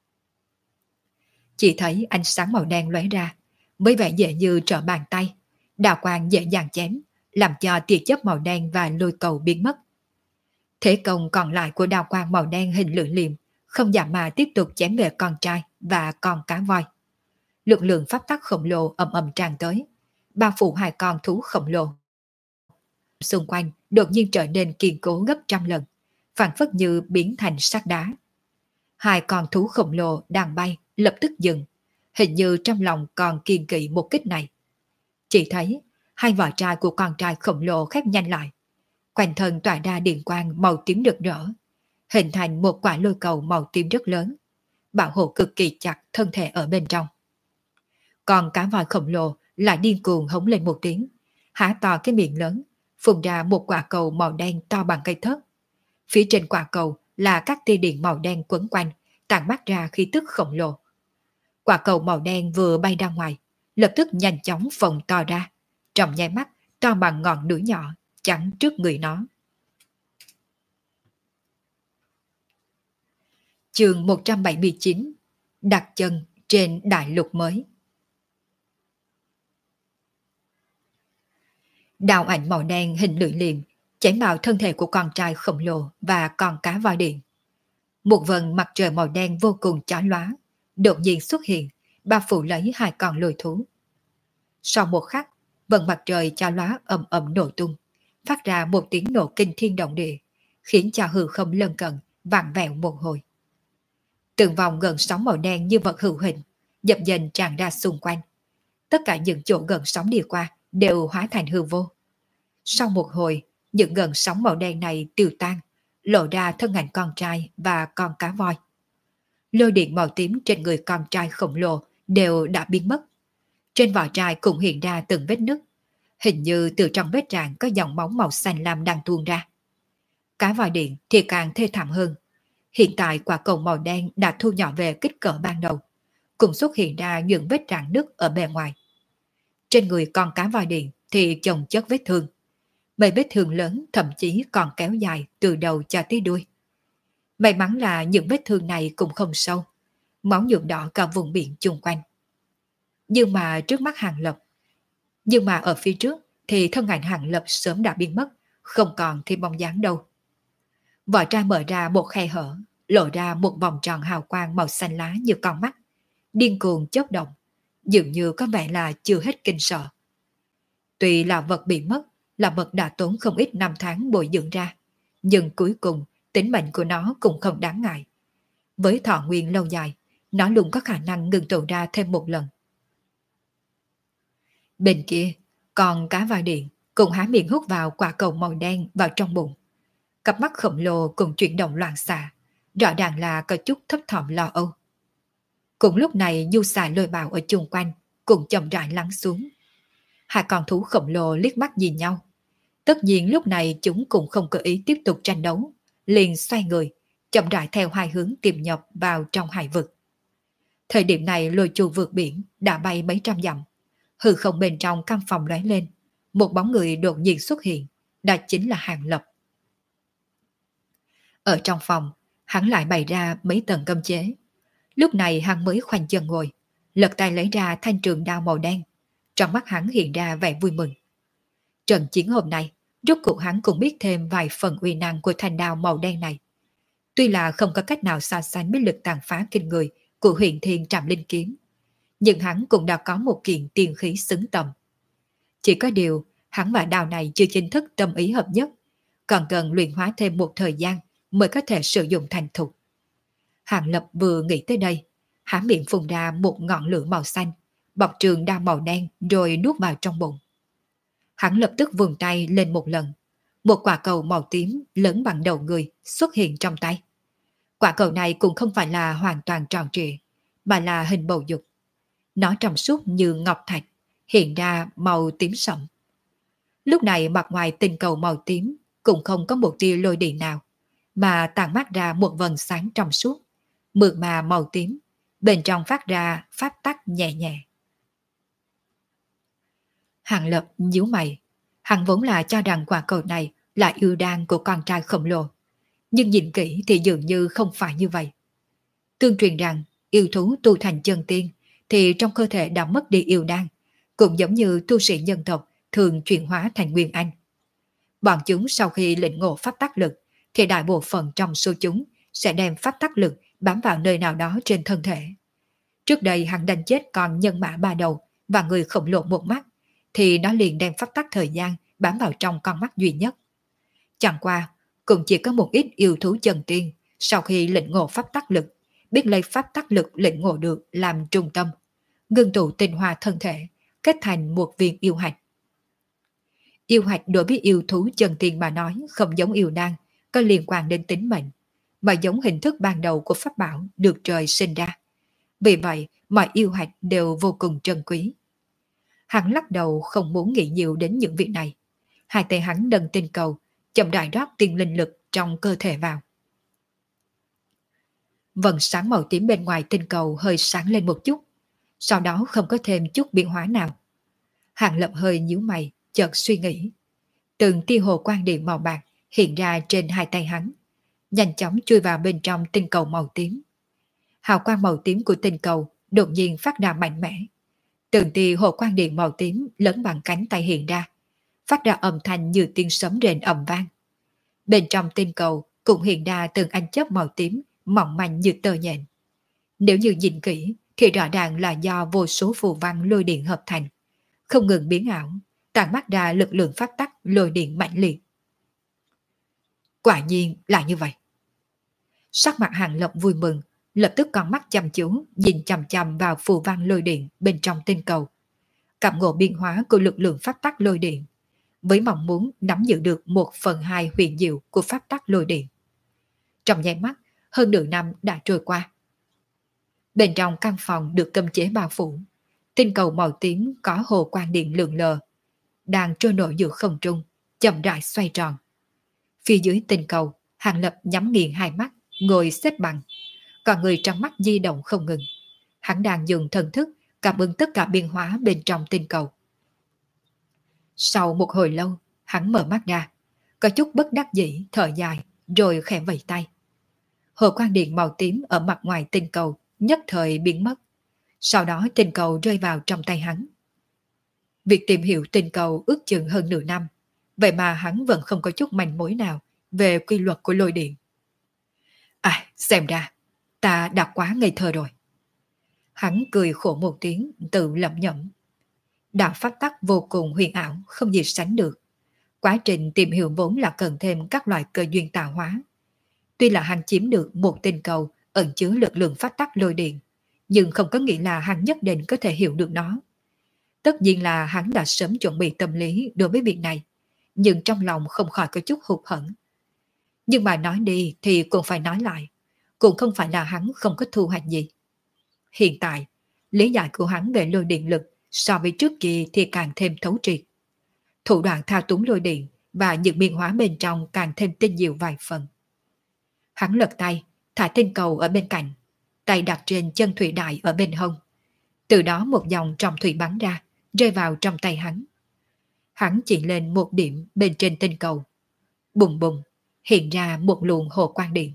Chỉ thấy ánh sáng màu đen lóe ra, với vẻ dễ như trở bàn tay, đạo quang dễ dàng chém, làm cho tia chớp màu đen và lôi cầu biến mất. Thế công còn lại của đạo quang màu đen hình lưỡi liềm không giảm mà tiếp tục chém về con trai và con cá voi. Lực lượng pháp tắc khổng lồ ầm ầm tràn tới, bao phủ hai con thú khổng lồ. Xung quanh đột nhiên trở nên kiên cố gấp trăm lần, phản phất như biến thành sắt đá. Hai con thú khổng lồ đang bay lập tức dừng, hình như trong lòng còn kiêng kỵ một kích này. Chỉ thấy hai vỏ trai của con trai khổng lồ khép nhanh lại, quanh thân tỏa ra điện quang màu tím rực rỡ, hình thành một quả lôi cầu màu tím rất lớn, bảo hộ cực kỳ chặt thân thể ở bên trong. Còn cá voi khổng lồ lại điên cuồng hống lên một tiếng, há to cái miệng lớn, phun ra một quả cầu màu đen to bằng cây thớt. Phía trên quả cầu là các tia điện màu đen quấn quanh, tản mát ra khí tức khổng lồ. Quả cầu màu đen vừa bay ra ngoài, lập tức nhanh chóng phồng to ra, trong nháy mắt to bằng ngọn núi nhỏ, chắn trước người nó. Chương một trăm bảy mươi chín. Đặt chân trên đại lục mới. Đạo ảnh màu đen hình lưỡi liềm chém vào thân thể của con trai khổng lồ và con cá voi điện. Một vầng mặt trời màu đen vô cùng chói lóa đột nhiên xuất hiện, bao phủ lấy hai con lôi thú. Sau một khắc, vầng mặt trời chói lóa ầm ầm nổ tung, phát ra một tiếng nổ kinh thiên động địa, khiến cho hư không lân cận vặn vẹo một hồi. Từng vòng gần sóng màu đen như vật hữu hình dập dềnh tràn ra xung quanh. Tất cả những chỗ gần sóng đi qua đều hóa thành hư vô. Sau một hồi, những gần sóng màu đen này tiêu tan, lộ ra thân ảnh con trai và con cá voi. Lôi điện màu tím trên người con trai khổng lồ đều đã biến mất. Trên vỏ trai cũng hiện ra từng vết nứt, hình như từ trong vết rạn có dòng máu màu xanh lam đang tuôn ra. Cá voi điện thì càng thê thảm hơn. Hiện tại quả cầu màu đen đã thu nhỏ về kích cỡ ban đầu, cũng xuất hiện ra những vết rạn nứt ở bề ngoài. Trên người con cá voi điện thì chồng chất vết thương. Mấy vết thương lớn thậm chí còn kéo dài từ đầu cho tới đuôi. May mắn là những vết thương này cũng không sâu, máu nhuộm đỏ cả vùng biển chung quanh. Nhưng mà trước mắt Hàng Lập, nhưng mà ở phía trước thì thân ảnh Hàng Lập sớm đã biến mất, không còn thêm bóng dáng đâu. Vỏ trai mở ra một khe hở, lộ ra một vòng tròn hào quang màu xanh lá như con mắt, điên cuồng chớp động, dường như có vẻ là chưa hết kinh sợ. Tuy là vật bị mất, là vật đã tốn không ít năm tháng bồi dưỡng ra, nhưng cuối cùng tính mệnh của nó cũng không đáng ngại. Với thọ nguyên lâu dài, nó luôn có khả năng ngừng tụ ra thêm một lần. Bên kia, còn cá voi điện cùng há miệng hút vào quả cầu màu đen vào trong bụng. Cặp mắt khổng lồ cùng chuyển động loạn xạ, rõ ràng là có chút thấp thỏm lo âu. Cùng lúc này du xài lôi bào ở chung quanh cũng chậm rãi lắng xuống. Hai con thú khổng lồ liếc mắt nhìn nhau. Tất nhiên lúc này chúng cũng không có ý tiếp tục tranh đấu, liền xoay người, chậm rãi theo hai hướng tìm nhập vào trong hải vực. Thời điểm này lôi chu vượt biển đã bay mấy trăm dặm, hư không bên trong căn phòng lóe lên, một bóng người đột nhiên xuất hiện, đó chính là Hàng Lập. Ở trong phòng, hắn lại bày ra mấy tầng cấm chế. Lúc này hắn mới khoanh chân ngồi, lật tay lấy ra thanh trường đao màu đen. Trong mắt hắn hiện ra vẻ vui mừng. Trận chiến hôm nay, rốt cuộc hắn cũng biết thêm vài phần uy năng của thanh đao màu đen này. Tuy là không có cách nào so sánh với lực tàn phá kinh người của huyền thiên trảm linh kiếm, nhưng hắn cũng đã có một kiện tiên khí xứng tầm. Chỉ có điều, hắn và đao này chưa chính thức tâm ý hợp nhất, còn cần luyện hóa thêm một thời gian mới có thể sử dụng thành thục. Hàng Lập vừa nghĩ tới đây, há miệng phun ra một ngọn lửa màu xanh, bọc trường đao màu đen rồi nuốt vào trong bụng. Hắn lập tức vùng tay lên một lần, một quả cầu màu tím lớn bằng đầu người xuất hiện trong tay. Quả cầu này cũng không phải là hoàn toàn tròn trịa, mà là hình bầu dục. Nó trong suốt như ngọc thạch, hiện ra màu tím sẫm. Lúc này mặt ngoài tinh cầu màu tím cũng không có một tia lôi điện nào, mà tàn mát ra một vầng sáng trong suốt, mượt mà màu tím, bên trong phát ra pháp tắc nhẹ nhẹ. Hàng Lập nhíu mày, hắn vốn là cho rằng quả cầu này là yêu đan của con trai khổng lồ, nhưng nhìn kỹ thì dường như không phải như vậy. Tương truyền rằng yêu thú tu thành chân tiên thì trong cơ thể đã mất đi yêu đan, cũng giống như tu sĩ nhân tộc thường chuyển hóa thành nguyên anh. Bọn chúng sau khi lĩnh ngộ pháp tắc lực thì đại bộ phận trong số chúng sẽ đem pháp tắc lực bám vào nơi nào đó trên thân thể. Trước đây hắn đánh chết con nhân mã ba đầu và người khổng lồ một mắt, thì nó liền đem pháp tắc thời gian bám vào trong con mắt duy nhất. Chẳng qua, cũng chỉ có một ít yêu thú chân tiên sau khi lĩnh ngộ pháp tắc lực, biết lấy pháp tắc lực lĩnh ngộ được làm trung tâm, ngưng tụ tinh hoa thân thể, kết thành một viên yêu hạch. Yêu hạch đối với yêu thú chân tiên mà nói không giống yêu đan, có liên quan đến tính mệnh, mà giống hình thức ban đầu của pháp bảo được trời sinh ra. Vì vậy, mọi yêu hạch đều vô cùng trân quý. Hắn lắc đầu không muốn nghĩ nhiều đến những việc này. Hai tay hắn nâng tinh cầu, chậm rãi rót tiên linh lực trong cơ thể vào. Vầng sáng màu tím bên ngoài tinh cầu hơi sáng lên một chút, sau đó không có thêm chút biến hóa nào. Hàng Lập hơi nhíu mày, chợt suy nghĩ. Từng tia hồ quang điện màu bạc hiện ra trên hai tay hắn, nhanh chóng chui vào bên trong tinh cầu màu tím. Hào quang màu tím của tinh cầu đột nhiên phát ra mạnh mẽ. Từng tia hồ quang điện màu tím lớn bằng cánh tay hiện ra, phát ra âm thanh như tiếng sấm rền ầm vang. Bên trong tinh cầu cũng hiện ra từng ánh chớp màu tím mỏng manh như tơ nhện. Nếu như nhìn kỹ thì rõ ràng là do vô số phù văn lôi điện hợp thành, không ngừng biến ảo, tàn mắt ra lực lượng pháp tắc lôi điện mạnh liệt. Quả nhiên là như vậy. Sắc mặt Hàng Lập vui mừng, lập tức con mắt chăm chú nhìn chằm chằm vào phù văn lôi điện bên trong tinh cầu, cảm ngộ biến hóa của lực lượng pháp tắc lôi điện, với mong muốn nắm giữ được một phần hai huyền diệu của pháp tắc lôi điện. Trong nháy mắt, hơn nửa năm đã trôi qua. Bên trong căn phòng được cấm chế bao phủ, tinh cầu màu tím có hồ quang điện lượn lờ, đang trôi nổi giữa không trung, chậm rãi xoay tròn. Phía dưới tinh cầu, Hàng Lập nhắm nghiền hai mắt, ngồi xếp bằng, còn người trong mắt di động không ngừng. Hắn đang dùng thần thức cảm ứng tất cả biến hóa bên trong tinh cầu. Sau một hồi lâu, hắn mở mắt ra, có chút bất đắc dĩ, thở dài, rồi khẽ vẫy tay. Hồ quang điện màu tím ở mặt ngoài tinh cầu nhất thời biến mất. Sau đó tinh cầu rơi vào trong tay hắn. Việc tìm hiểu tinh cầu ước chừng hơn nửa năm, vậy mà hắn vẫn không có chút manh mối nào về quy luật của lôi điện. À, xem ra, ta đã quá ngây thơ rồi. Hắn cười khổ một tiếng, tự lẩm nhẩm. Đạo pháp tắc vô cùng huyền ảo, không gì sánh được. Quá trình tìm hiểu vốn là cần thêm các loại cơ duyên tạo hóa. Tuy là hắn chiếm được một tinh cầu ẩn chứa lực lượng pháp tắc lôi điện, nhưng không có nghĩa là hắn nhất định có thể hiểu được nó. Tất nhiên là hắn đã sớm chuẩn bị tâm lý đối với việc này, nhưng trong lòng không khỏi có chút hụt hẫng. Nhưng mà nói đi thì cũng phải nói lại, cũng không phải là hắn không có thu hoạch gì. Hiện tại, lý giải của hắn về lôi điện lực so với trước kia thì càng thêm thấu triệt. Thủ đoạn thao túng lôi điện và những biến hóa bên trong càng thêm tinh diệu vài phần. Hắn lật tay, thả tinh cầu ở bên cạnh, tay đặt trên chân thủy đại ở bên hông. Từ đó một dòng trọng thủy bắn ra, rơi vào trong tay hắn. Hắn chỉ lên một điểm bên trên tinh cầu. Bùng bùng, hiện ra một luồng hồ quang điện.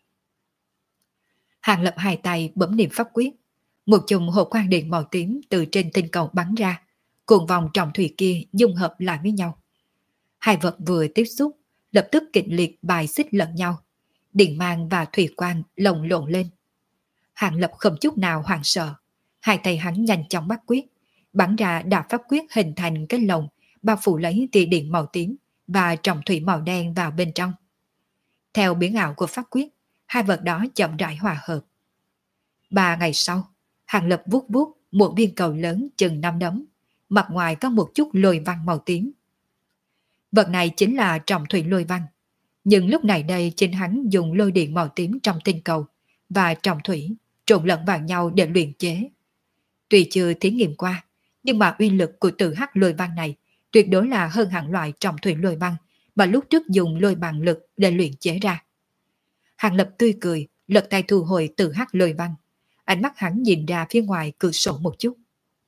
Hàng Lập hai tay bấm niệm pháp quyết. Một chùm hồ quang điện màu tím từ trên tinh cầu bắn ra, cùng vòng trọng thủy kia dung hợp lại với nhau. Hai vật vừa tiếp xúc, lập tức kịch liệt bài xích lẫn nhau. Điện mang và thủy quang lồng lộn lên. Hàng Lập không chút nào hoảng sợ. Hai tay hắn nhanh chóng bắt quyết, bắn ra đạo pháp quyết hình thành cái lồng bao phủ lấy tia điện màu tím và trọng thủy màu đen vào bên trong. Theo biến ảo của pháp quyết, hai vật đó chậm rãi hòa hợp. Ba ngày sau, Hàng Lập vuốt vuốt một viên cầu lớn chừng năm đấm, mặt ngoài có một chút lôi văn màu tím. Vật này chính là trọng thủy lôi văn, nhưng lúc này đây chính hắn dùng lôi điện màu tím trong tinh cầu và trọng thủy trộn lẫn vào nhau để luyện chế. Tuy chưa thí nghiệm qua, nhưng mà uy lực của tự hắc lôi văn này tuyệt đối là hơn hẳn loại trọng thủy lôi văn mà lúc trước dùng lôi bằng lực để luyện chế ra. Hàng Lập tươi cười, lật tay thu hồi tự hắc lôi văn. Ánh mắt hắn nhìn ra phía ngoài cửa sổ một chút.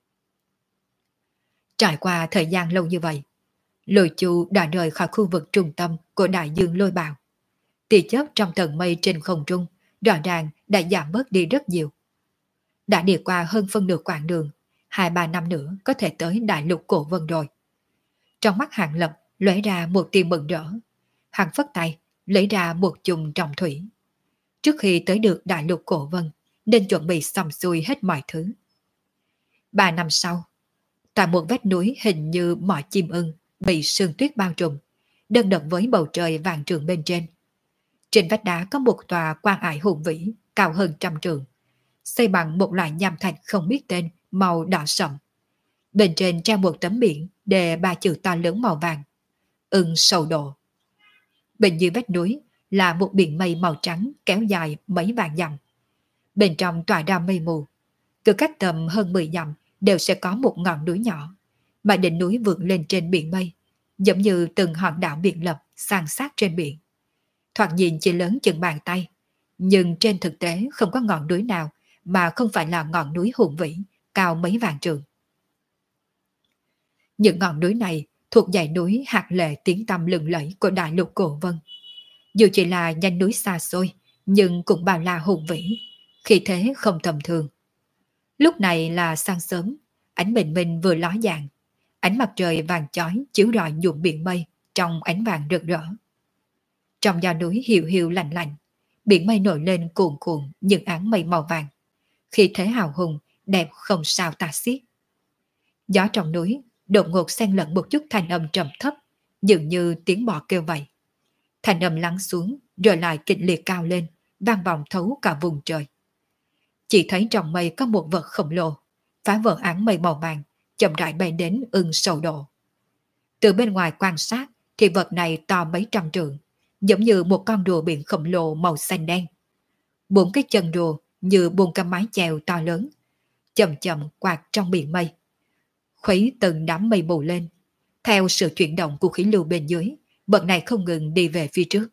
Trải qua thời gian lâu như vậy, Lôi Chu đã rời khỏi khu vực trung tâm của đại dương lôi bạo. Tia chớp trong tầng mây trên không trung rõ ràng đã giảm bớt đi rất nhiều. Đã đi qua hơn phân nửa quãng đường, hai ba năm nữa có thể tới đại lục cổ vân rồi. Trong mắt Hàng Lập lóe ra một tia mừng rỡ. Hắn phất tay lấy ra một chùm trọng thủy. Trước khi tới được đại lục cổ vân, nên chuẩn bị xong xuôi hết mọi thứ. Ba năm sau, tại một vách núi hình như mỏ chim ưng bị sương tuyết bao trùm, đơn độc với bầu trời vàng trường bên trên. Trên vách đá có một tòa quan ải hùng vĩ cao hơn trăm trường, xây bằng một loại nham thạch không biết tên màu đỏ sậm. Bên trên treo một tấm biển đề ba chữ to lớn màu vàng: Ưng Sầu Độ. Bên dưới vách núi là một biển mây màu trắng kéo dài mấy vạn dặm. Bên trong tỏa ra mây mù. Cứ cách tầm hơn mười dặm đều sẽ có một ngọn núi nhỏ, mà đỉnh núi vượt lên trên biển mây, giống như từng hòn đảo biệt lập san sát trên biển. Thoạt nhìn chỉ lớn chừng bàn tay, nhưng trên thực tế không có ngọn núi nào mà không phải là ngọn núi hùng vĩ, cao mấy vạn trượng. Những ngọn núi này thuộc dãy núi hạt lệ tiếng tăm lừng lẫy của đại lục Cổ Vân. Dù chỉ là nhánh núi xa xôi, nhưng cũng bao la hùng vĩ, khí thế không tầm thường. Lúc này là sáng sớm, ánh bình minh vừa ló dạng, ánh mặt trời vàng chói chiếu rọi nhuộm biển mây trong ánh vàng rực rỡ. Trong gió núi hiu hiu lạnh lạnh, biển mây nổi lên cuồn cuộn những áng mây màu vàng, khí thế hào hùng đẹp không sao tả xiết. Gió trong núi đột ngột xen lẫn một chút thanh âm trầm thấp, dường như tiếng bò kêu vậy. Thanh âm lắng xuống rồi lại kịch liệt cao lên, vang vọng thấu cả vùng trời. Chỉ thấy trong mây có một vật khổng lồ, phá vỡ áng mây màu vàng, chậm rãi bay đến Ưng Sầu Độ. Từ bên ngoài quan sát thì vật này to mấy trăm trượng, giống như một con rùa biển khổng lồ màu xanh đen. Bốn cái chân rùa như bốn cái mái chèo to lớn, chậm chậm quạt trong biển mây, khuấy từng đám mây mù lên. Theo sự chuyển động của khí lưu bên dưới, vật này không ngừng đi về phía trước.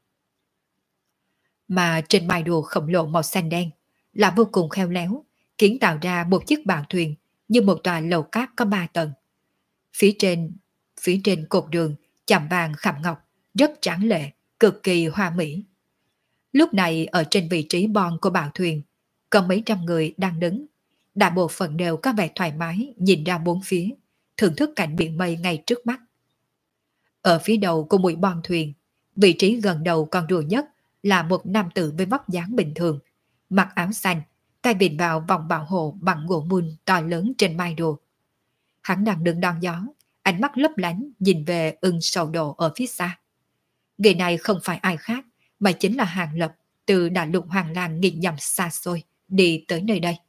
Mà trên mái rùa khổng lồ màu xanh đen là vô cùng khéo léo, kiến tạo ra một chiếc bảo thuyền như một tòa lầu cát có ba tầng. Phía trên, phía trên cột đường chạm vàng khảm ngọc, rất tráng lệ, cực kỳ hoa mỹ. Lúc này ở trên vị trí bon của bảo thuyền, có mấy trăm người đang đứng. Đại bộ phận đều có vẻ thoải mái nhìn ra bốn phía, thưởng thức cảnh biển mây ngay trước mắt. Ở phía đầu của mũi bon thuyền, vị trí gần đầu con rùa nhất là một nam tử với vóc dáng bình thường, mặc áo xanh, tay vịn vào vòng bảo hộ bằng gỗ mun to lớn trên mai rùa. Hắn đang đứng đón gió, ánh mắt lấp lánh nhìn về Ưng Sầu Độ ở phía xa. Người này không phải ai khác mà chính là Hàng Lập từ đại lục Hoàng Lang nghìn dặm xa xôi đi tới nơi đây.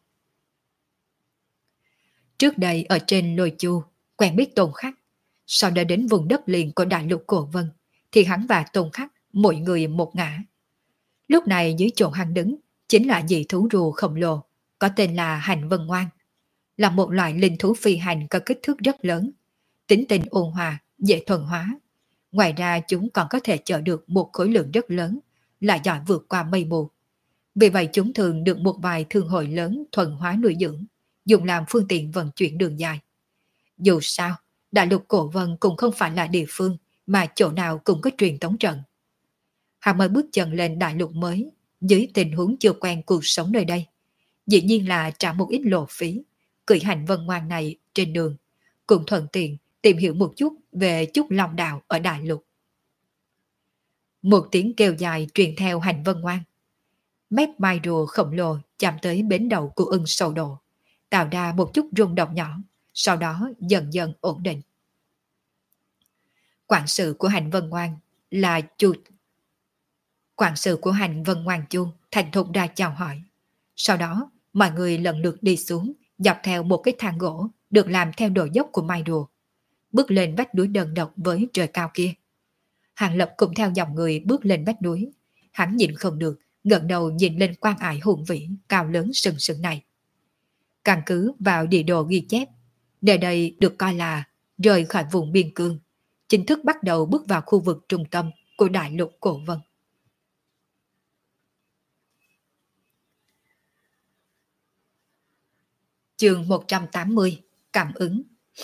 Trước đây ở trên Lôi Chu quen biết Tôn Khắc, sau đó đến vùng đất liền của đại lục Cổ Vân thì hắn và Tôn Khắc mỗi người một ngã. Lúc này dưới chỗ hắn đứng chính là dị thú rùa khổng lồ có tên là Hành Vân Ngoan, là một loại linh thú phi hành có kích thước rất lớn, tính tình ôn hòa, dễ thuần hóa. Ngoài ra chúng còn có thể chở được một khối lượng rất lớn, lại giỏi vượt qua mây mù. Vì vậy chúng thường được một vài thương hội lớn thuần hóa nuôi dưỡng, dùng làm phương tiện vận chuyển đường dài. Dù sao, đại lục Cổ Vân cũng không phải là địa phương mà chỗ nào cũng có truyền tống trận. Hắn mới bước chân lên đại lục mới, dưới tình huống chưa quen cuộc sống nơi đây. Dĩ nhiên là trả một ít lộ phí, cưỡi Hành Vân Ngoan này trên đường, cũng thuận tiện tìm hiểu một chút về chút Long Đạo ở đại lục. Một tiếng kêu dài truyền theo Hành Vân Ngoan. Mép mai rùa khổng lồ chạm tới bến đầu của Ưng Sầu Độ, tạo ra một chút rung động nhỏ, sau đó dần dần ổn định. Quản sự của Hành Vân Ngoan là Chu. Quản sự của Hành Vân Ngoan Chu thành thục ra chào hỏi. Sau đó mọi người lần lượt đi xuống, dọc theo một cái thang gỗ được làm theo độ dốc của mai rùa, bước lên vách núi đơn độc với trời cao kia. Hàng Lập cùng theo dòng người bước lên vách núi. Hắn nhìn không được, ngẩng đầu nhìn lên quan ải hùng vĩ cao lớn sừng sững này. Căn cứ vào địa đồ ghi chép, nơi đây được coi là rời khỏi vùng biên cương, chính thức bắt đầu bước vào khu vực trung tâm của đại lục Cổ Vân. Chương một trăm tám mươi. Cảm ứng.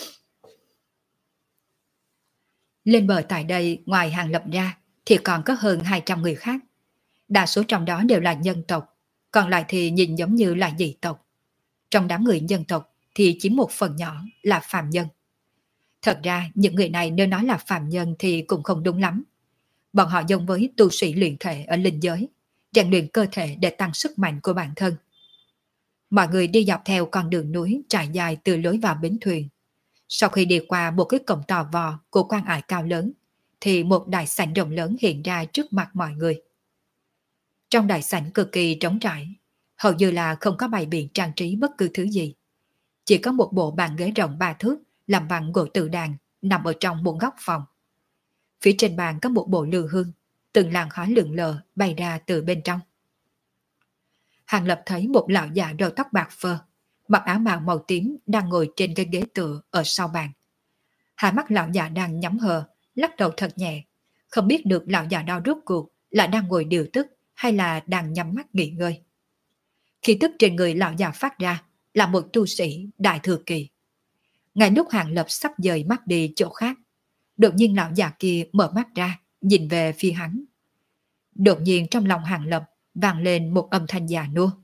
Lên bờ tại đây ngoài Hàng Lập ra thì còn có hơn hai trăm người khác. Đa số trong đó đều là nhân tộc, còn lại thì nhìn giống như là dị tộc. Trong đám người nhân tộc thì chỉ một phần nhỏ là phàm nhân. Thật ra những người này nếu nói là phàm nhân thì cũng không đúng lắm. Bọn họ giống với tu sĩ luyện thể ở linh giới, rèn luyện cơ thể để tăng sức mạnh của bản thân. Mọi người đi dọc theo con đường núi trải dài từ lối vào bến thuyền. Sau khi đi qua một cái cổng tò vò của quan ải cao lớn, thì một đại sảnh rộng lớn hiện ra trước mặt mọi người. Trong đại sảnh cực kỳ trống trải, hầu như là không có bày biện trang trí bất cứ thứ gì. Chỉ có một bộ bàn ghế rộng ba thước làm bằng gỗ tự đàn nằm ở trong một góc phòng. Phía trên bàn có một bộ lư hương, từng làn khói lượn lờ bay ra từ bên trong. Hàng Lập thấy một lão già râu tóc bạc phơ, mặc áo bào màu tím đang ngồi trên cái ghế tựa ở sau bàn. Hai mắt lão già đang nhắm hờ, lắc đầu thật nhẹ, không biết được lão già đó rốt cuộc là đang ngồi điều tức hay là đang nhắm mắt nghỉ ngơi. Khí tức trên người lão già phát ra là một tu sĩ đại thừa kỳ. Ngay lúc Hàng Lập sắp dời mắt đi chỗ khác, đột nhiên lão già kia mở mắt ra, nhìn về phía hắn. Đột nhiên trong lòng Hàng Lập vang lên một âm thanh già nua.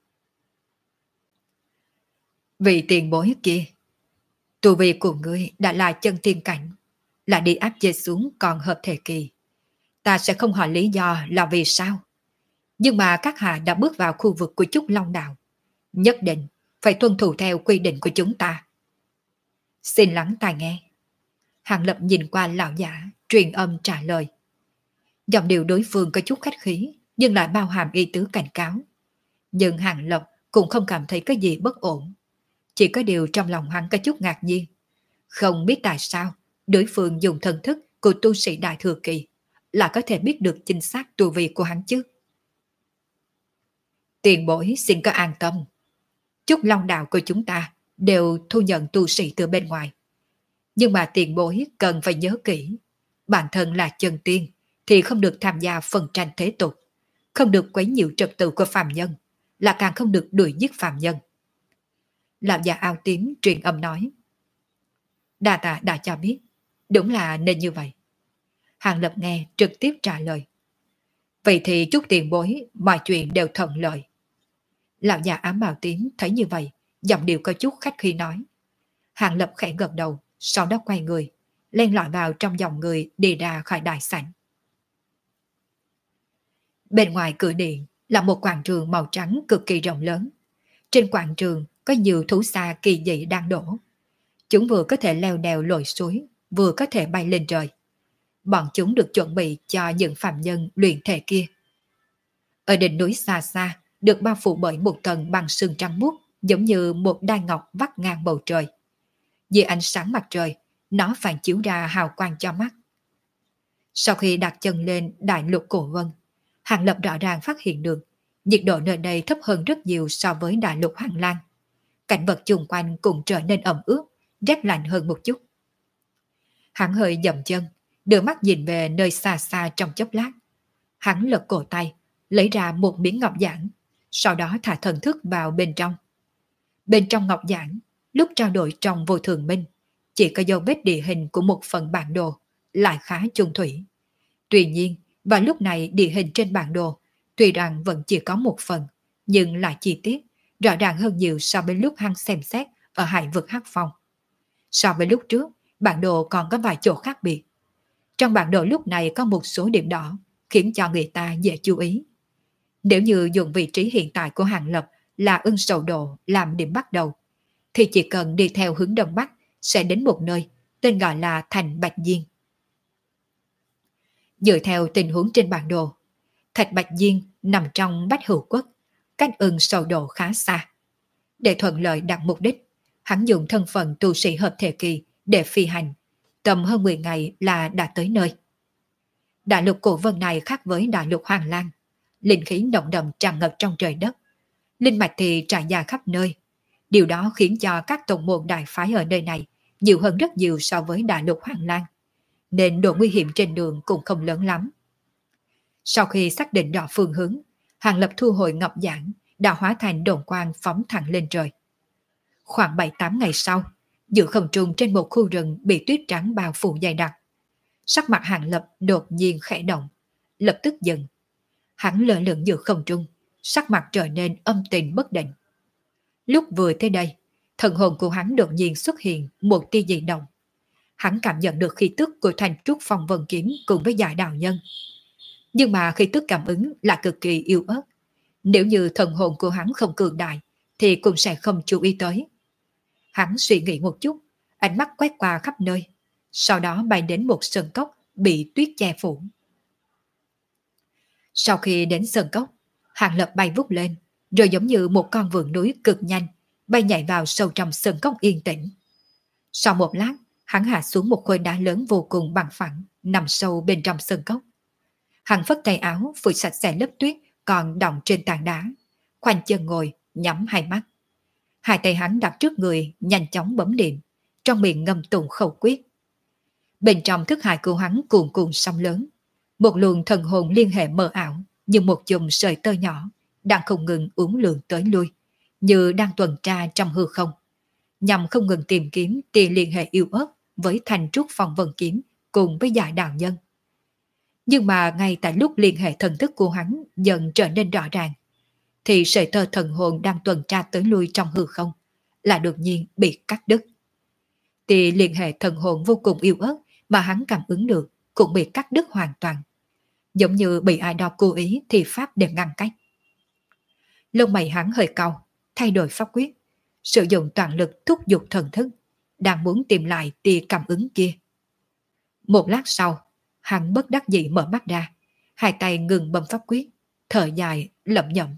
Vì tiền bối kia, tu vi của ngươi đã là chân tiên cảnh, là đi áp chế xuống còn hợp thể kỳ. Ta sẽ không hỏi lý do là vì sao. Nhưng mà các hạ đã bước vào khu vực của Trúc Long Đạo, nhất định phải tuân thủ theo quy định của chúng ta. Xin lắng tai nghe. Hàng Lập nhìn qua lão giả, truyền âm trả lời. Giọng điệu đối phương có chút khách khí, nhưng lại bao hàm ý tứ cảnh cáo. Nhưng Hàng Lập cũng không cảm thấy cái gì bất ổn. Chỉ có điều trong lòng hắn có chút ngạc nhiên. Không biết tại sao đối phương dùng thần thức của tu sĩ đại thừa kỳ là có thể biết được chính xác tu vi của hắn chứ. Tiền bối xin có an tâm. Trúc Long Đạo của chúng ta đều thu nhận tu sĩ từ bên ngoài. Nhưng mà tiền bối cần phải nhớ kỹ. Bản thân là chân tiên thì không được tham gia phần tranh thế tục, không được quấy nhiễu trật tự của phàm nhân, là càng không được đuổi giết phàm nhân. Lão già áo tím truyền âm nói. Đa tạ đã cho biết, đúng là nên như vậy. Hàng Lập nghe trực tiếp trả lời. Vậy thì chúc tiền bối mọi chuyện đều thuận lợi. Lão già ám bào tím thấy như vậy, giọng điệu có chút khách khi nói. Hàng Lập khẽ gật đầu, sau đó quay người, len lỏi vào trong dòng người đi ra khỏi đại sảnh. Bên ngoài cửa điện là một quảng trường màu trắng cực kỳ rộng lớn. Trên quảng trường có nhiều thú xa kỳ dị đang đổ. Chúng vừa có thể leo đèo lội suối, vừa có thể bay lên trời. Bọn chúng được chuẩn bị cho những phạm nhân luyện thể kia. Ở đỉnh núi xa xa, được bao phủ bởi một tầng băng sương trắng muốt, giống như một đai ngọc vắt ngang bầu trời. Dưới ánh sáng mặt trời, nó phản chiếu ra hào quang cho mắt. Sau khi đặt chân lên đại lục cổ vân, Hàng Lập rõ ràng phát hiện được nhiệt độ nơi đây thấp hơn rất nhiều so với đại lục Hoàng Lan. Cảnh vật chung quanh cũng trở nên ẩm ướt, rét lạnh hơn một chút. Hắn hơi dậm chân, đưa mắt nhìn về nơi xa xa trong chốc lát. Hắn lật cổ tay, lấy ra một miếng ngọc giản, sau đó thả thần thức vào bên trong. Bên trong ngọc giản, lúc trao đổi trong vô thường minh, chỉ có dấu vết địa hình của một phần bản đồ, lại khá chung thủy. Tuy nhiên, vào lúc này địa hình trên bản đồ, tuy rằng vẫn chỉ có một phần, nhưng lại chi tiết, rõ ràng hơn nhiều so với lúc hắn xem xét ở hải vực Hắc Phong. So với lúc trước, bản đồ còn có vài chỗ khác biệt. Trong bản đồ lúc này có một số điểm đỏ, khiến cho người ta dễ chú ý. Nếu như dùng vị trí hiện tại của Hàng Lập là Ưng Sầu Độ làm điểm bắt đầu, thì chỉ cần đi theo hướng đông bắc sẽ đến một nơi tên gọi là Thành Bạch Diên. Dựa theo tình huống trên bản đồ, Thạch Bạch Diên nằm trong Bách Hữu Quốc, cách Ưng Sầu Độ khá xa. Để thuận lợi đạt mục đích, hắn dùng thân phận tu sĩ hợp thể kỳ để phi hành, tầm hơn mười ngày là đã tới nơi. Đại lục cổ vân này khác với đại lục Hoàng Lan, linh khí nồng đậm tràn ngập trong trời đất, linh mạch thì trải dài khắp nơi. Điều đó khiến cho các tông môn đại phái ở nơi này nhiều hơn rất nhiều so với đại lục Hoàng Lan, nên độ nguy hiểm trên đường cũng không lớn lắm. Sau khi xác định rõ phương hướng, Hàng Lập thu hồi ngọc giản, đã hóa thành đồn quang phóng thẳng lên trời. Khoảng bảy tám ngày sau, giữa không trung trên một khu rừng bị tuyết trắng bao phủ dày đặc. Sắc mặt Hàng Lập đột nhiên khẽ động, lập tức dừng. Hắn lơ lửng giữa không trung, sắc mặt trở nên âm tình bất định. Lúc vừa tới đây, thần hồn của hắn đột nhiên xuất hiện một tia dị động. Hắn cảm nhận được khí tức của thành trúc phong vân kiếm cùng với giải đạo nhân. Nhưng mà khí tức cảm ứng là cực kỳ yếu ớt. Nếu như thần hồn của hắn không cường đại, thì cũng sẽ không chú ý tới. Hắn suy nghĩ một chút, ánh mắt quét qua khắp nơi, sau đó bay đến một sơn cốc bị tuyết che phủ. Sau khi đến sơn cốc, Hàng Lập bay vút lên, rồi giống như một con vượn núi cực nhanh, bay nhảy vào sâu trong sân cốc yên tĩnh. Sau một lát, hắn hạ xuống một khối đá lớn vô cùng bằng phẳng, nằm sâu bên trong sân cốc. Hắn phất tay áo phủi sạch sẽ lớp tuyết còn đọng trên tảng đá, khoanh chân ngồi, nhắm hai mắt. Hai tay hắn đặt trước người, nhanh chóng bấm niệm, trong miệng ngâm tụng khẩu quyết. Bên trong thức hải của hắn cuồn cuộn sóng lớn, một luồng thần hồn liên hệ mờ ảo như một chùm sợi tơ nhỏ đang không ngừng uốn lượn tới lui, như đang tuần tra trong hư không, nhằm không ngừng tìm kiếm tia liên hệ yêu ớt với thanh trúc phong vân kiếm cùng với giải đạo nhân. Nhưng mà ngay tại lúc liên hệ thần thức của hắn dần trở nên rõ ràng, thì sợi tơ thần hồn đang tuần tra tới lui trong hư không là đột nhiên bị cắt đứt. Tia liên hệ thần hồn vô cùng yêu ớt mà hắn cảm ứng được cũng bị cắt đứt hoàn toàn, giống như bị ai đó cố ý thì pháp để ngăn cách. Lông mày hắn hơi cau, thay đổi pháp quyết, sử dụng toàn lực thúc giục thần thức, đang muốn tìm lại tia cảm ứng kia. Một lát sau, hắn bất đắc dĩ mở mắt ra, hai tay ngừng bấm pháp quyết, thở dài lẩm nhẩm.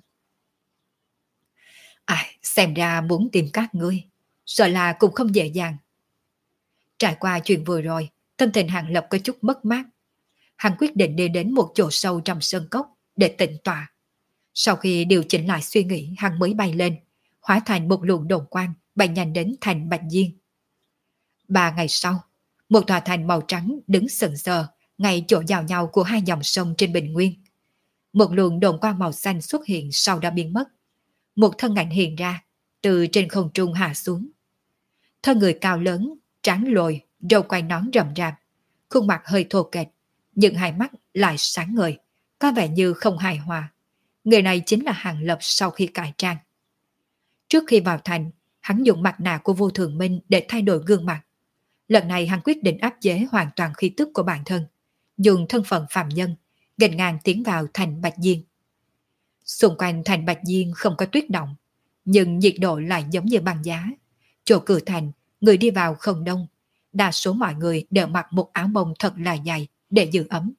Ai, xem ra muốn tìm các ngươi, sợ là cũng không dễ dàng. Trải qua chuyện vừa rồi, tâm tình Hàng Lập có chút mất mát. Hắn quyết định đi đến một chỗ sâu trong sơn cốc để tĩnh tọa. Sau khi điều chỉnh lại suy nghĩ, hắn mới bay lên, hóa thành một luồng đồn quang, bay nhanh đến thành Bạch Diên. Ba ngày sau, một tòa thành màu trắng đứng sừng sờ ngay chỗ giao nhau của hai dòng sông trên bình nguyên. Một luồng đồn quang màu xanh xuất hiện sau đã biến mất. Một thân ảnh hiện ra, từ trên không trung hạ xuống. Thân người cao lớn, trán lồi, râu quai nón rậm rạp, khuôn mặt hơi thô kệch, nhưng hai mắt lại sáng ngời, có vẻ như không hài hòa. Người này chính là Hàng Lập sau khi cải trang. Trước khi vào thành, hắn dùng mặt nạ của Vô Thường Minh để thay đổi gương mặt. Lần này hắn quyết định áp chế hoàn toàn khí tức của bản thân, dùng thân phận phàm nhân, nghênh ngang tiến vào thành Bạch Diên. Xung quanh thành Bạch Diên không có tuyết động, nhưng nhiệt độ lại giống như băng giá. Chỗ cửa thành, người đi vào không đông, đa số mọi người đều mặc một áo bông thật là dày để giữ ấm.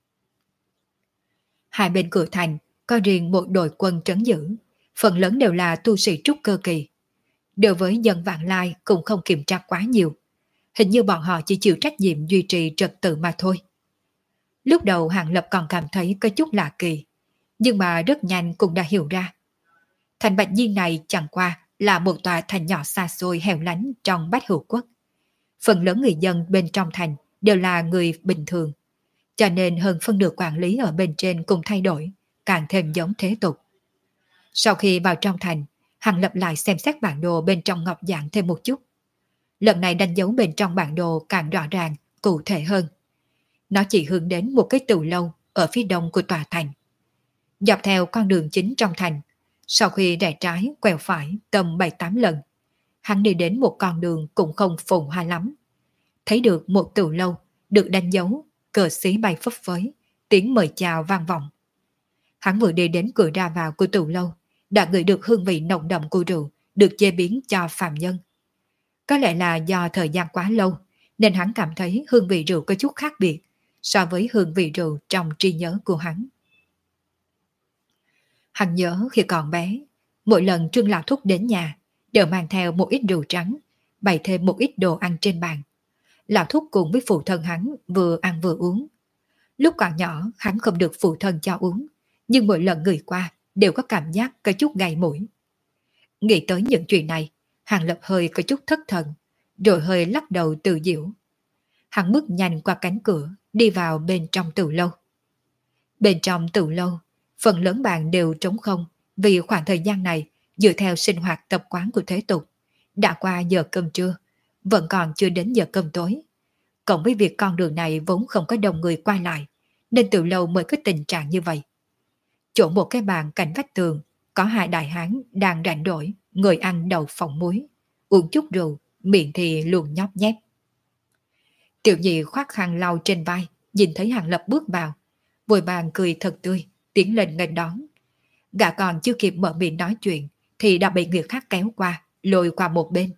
Hai bên cửa thành có riêng một đội quân trấn giữ, phần lớn đều là tu sĩ trúc cơ kỳ. Đối với dân vãng lai cũng không kiểm tra quá nhiều, hình như bọn họ chỉ chịu trách nhiệm duy trì trật tự mà thôi. Lúc đầu Hàng Lập còn cảm thấy có chút lạ kỳ, nhưng mà rất nhanh cũng đã hiểu ra. Thành Bạch Diên này chẳng qua là một tòa thành nhỏ xa xôi hẻo lánh trong Bách Hữu Quốc. Phần lớn người dân bên trong thành đều là người bình thường, cho nên hơn phân nửa quản lý ở bên trên cùng thay đổi, càng thêm giống thế tục. Sau khi vào trong thành, Hàng Lập lại xem xét bản đồ bên trong ngọc giản thêm một chút. Lần này đánh dấu bên trong bản đồ càng rõ ràng, cụ thể hơn. Nó chỉ hướng đến một cái từ lâu ở phía đông của tòa thành. Dọc theo con đường chính trong thành, sau khi rẽ trái, quẹo phải tầm bảy tám lần, hắn đi đến một con đường cũng không phồn hoa lắm. Thấy được một từ lâu được đánh dấu, cờ xí bay phấp phới, tiếng mời chào vang vọng. Hắn vừa đi đến cửa ra vào của từ lâu, đã ngửi được hương vị nồng đậm của rượu được chế biến cho phàm nhân. Có lẽ là do thời gian quá lâu, nên hắn cảm thấy hương vị rượu có chút khác biệt so với hương vị rượu trong trí nhớ của hắn. Hắn nhớ khi còn bé, mỗi lần Trương Lão Thúc đến nhà, đều mang theo một ít rượu trắng, bày thêm một ít đồ ăn trên bàn. Lão Thúc cùng với phụ thân hắn vừa ăn vừa uống. Lúc còn nhỏ, hắn không được phụ thân cho uống, nhưng mỗi lần người qua đều có cảm giác có chút gay mũi. Nghĩ tới những chuyện này, Hàng Lập hơi có chút thất thần, rồi hơi lắc đầu tự giễu. Hắn bước nhanh qua cánh cửa, đi vào bên trong từ lâu. Bên trong từ lâu, phần lớn bàn đều trống không, vì khoảng thời gian này, dựa theo sinh hoạt tập quán của thế tục, đã qua giờ cơm trưa, vẫn còn chưa đến giờ cơm tối. Cộng với việc con đường này vốn không có đông người qua lại, nên từ lâu mới có tình trạng như vậy. Chỗ một cái bàn cạnh vách tường, có hai đại hán đang rảnh rỗi, ngồi ăn đậu phộng muối, uống chút rượu, miệng thì luôn nhóp nhép. Tiểu nhị khoác khăn lau trên vai, nhìn thấy Hàng Lập bước vào, vội vàng cười thật tươi, tiến lên nghênh đón. Gã còn chưa kịp mở miệng nói chuyện, thì đã bị người khác kéo qua, lôi qua một bên.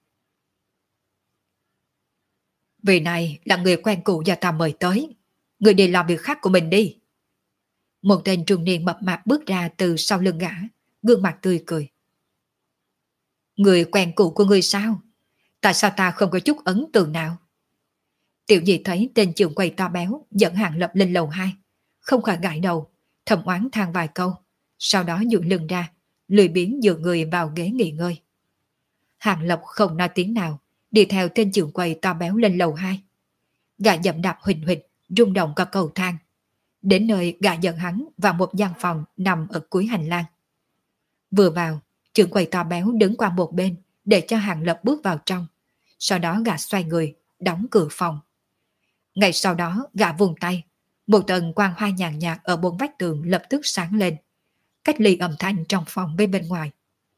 Vị này là người quen cũ do ta mời tới, người đi làm việc khác của mình đi. Một tên trung niên mập mạp bước ra từ sau lưng gã, gương mặt tươi cười. Người quen cũ của ngươi sao? Tại sao ta không có chút ấn tượng nào? Tiểu nhị thấy tên trưởng quầy to béo dẫn Hàng Lập lên lầu hai, không khỏi gãi đầu, thầm oán than vài câu, sau đó duỗi lưng ra, lười biếng dựa người vào ghế nghỉ ngơi. Hàng Lập không nói tiếng nào, đi theo tên trưởng quầy to béo lên lầu hai. Gã dậm đạp huỳnh huỳnh, rung động cả cầu thang. Đến nơi gã dẫn hắn vào một gian phòng nằm ở cuối hành lang. Vừa vào, trưởng quầy to béo đứng qua một bên để cho Hàng Lập bước vào trong. Sau đó gã xoay người, đóng cửa phòng. Ngay sau đó gã vùng tay, một tầng quang hoa nhàn nhạt ở bốn vách tường lập tức sáng lên, cách ly âm thanh trong phòng bên bên ngoài.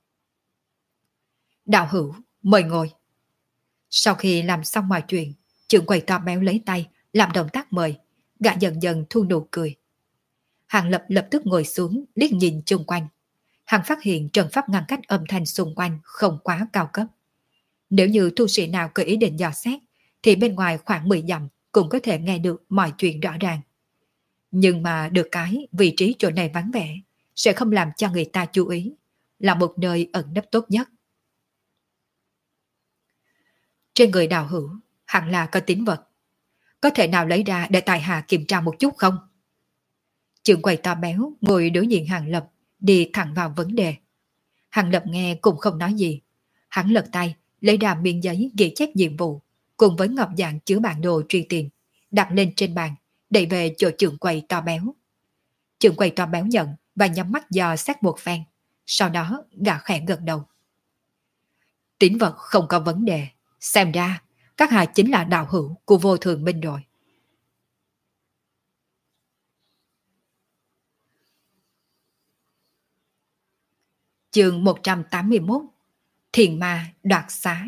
Đạo hữu, mời ngồi. Sau khi làm xong mọi chuyện, trưởng quầy to béo lấy tay, làm động tác mời, gã dần dần thu nụ cười. Hàng Lập lập tức ngồi xuống, liếc nhìn chung quanh. Hắn phát hiện trận pháp ngăn cách âm thanh xung quanh không quá cao cấp. Nếu như tu sĩ nào có ý định dò xét, thì bên ngoài khoảng mười dặm cũng có thể nghe được mọi chuyện rõ ràng. Nhưng mà được cái vị trí chỗ này vắng vẻ, sẽ không làm cho người ta chú ý, là một nơi ẩn nấp tốt nhất. Trên người Đào Hữu hẳn là có tín vật, có thể nào lấy ra để tài hạ kiểm tra một chút không? Trưởng quầy to béo ngồi đối diện Hàng Lập, đi thẳng vào vấn đề. Hàng Lập nghe cũng không nói gì, hắn lật tay lấy ra miếng giấy ghi chép nhiệm vụ cùng với ngọc dạng chứa bản đồ truy tìm, đặt lên trên bàn, đẩy về chỗ trưởng quầy to béo. Trưởng quầy to béo nhận và nhắm mắt dò xét một phen, sau đó gã khẽ gật đầu. Tín vật không có vấn đề, xem ra các hạ chính là đạo hữu của Vô Thường Minh rồi. Chương một trăm tám mươi mốt. Thiền ma đoạt xá.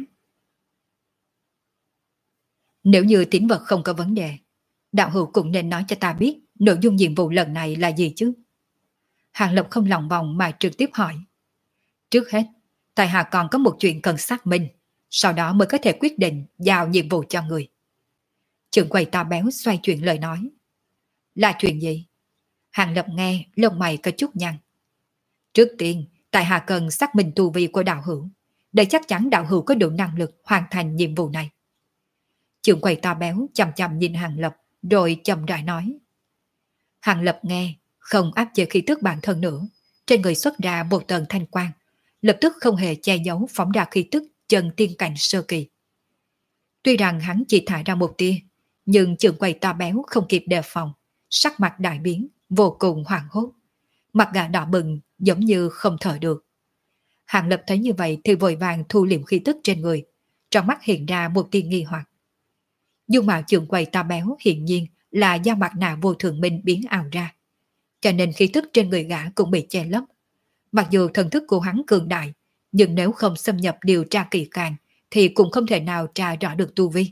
Nếu như tín vật không có vấn đề, đạo hữu cũng nên nói cho ta biết nội dung nhiệm vụ lần này là gì chứ. Hàng Lập không lòng vòng mà trực tiếp hỏi. Trước hết, tại hạ còn có một chuyện cần xác minh, sau đó mới có thể quyết định giao nhiệm vụ cho người. Trưởng quầy to béo xoay chuyển lời nói. Là chuyện gì? Hàng Lập nghe lông mày có chút nhăn. Trước tiên, tại hạ cần xác minh tu vi của đạo hữu, để chắc chắn đạo hữu có đủ năng lực hoàn thành nhiệm vụ này. Trưởng quầy to béo chằm chằm nhìn Hàng Lập, rồi chậm rãi nói. Hàng Lập nghe, không áp chế khí tức bản thân nữa, trên người xuất ra một tầng thanh quang, lập tức không hề che giấu phóng ra khí tức chân tiên cảnh sơ kỳ. Tuy rằng hắn chỉ thải ra một tia, nhưng trưởng quầy to béo không kịp đề phòng, sắc mặt đại biến, vô cùng hoảng hốt. Mặt gã đỏ bừng giống như không thở được. Hàng Lập thấy như vậy thì vội vàng thu liệm khí tức trên người, trong mắt hiện ra một tia nghi hoặc. Dung mạo trưởng quầy to béo hiện nhiên là do mặt nạ Vô Thường Minh biến ảo ra, cho nên khí tức trên người gã cũng bị che lấp. Mặc dù thần thức của hắn cường đại, nhưng nếu không xâm nhập điều tra kỹ càng thì cũng không thể nào tra rõ được tu vi.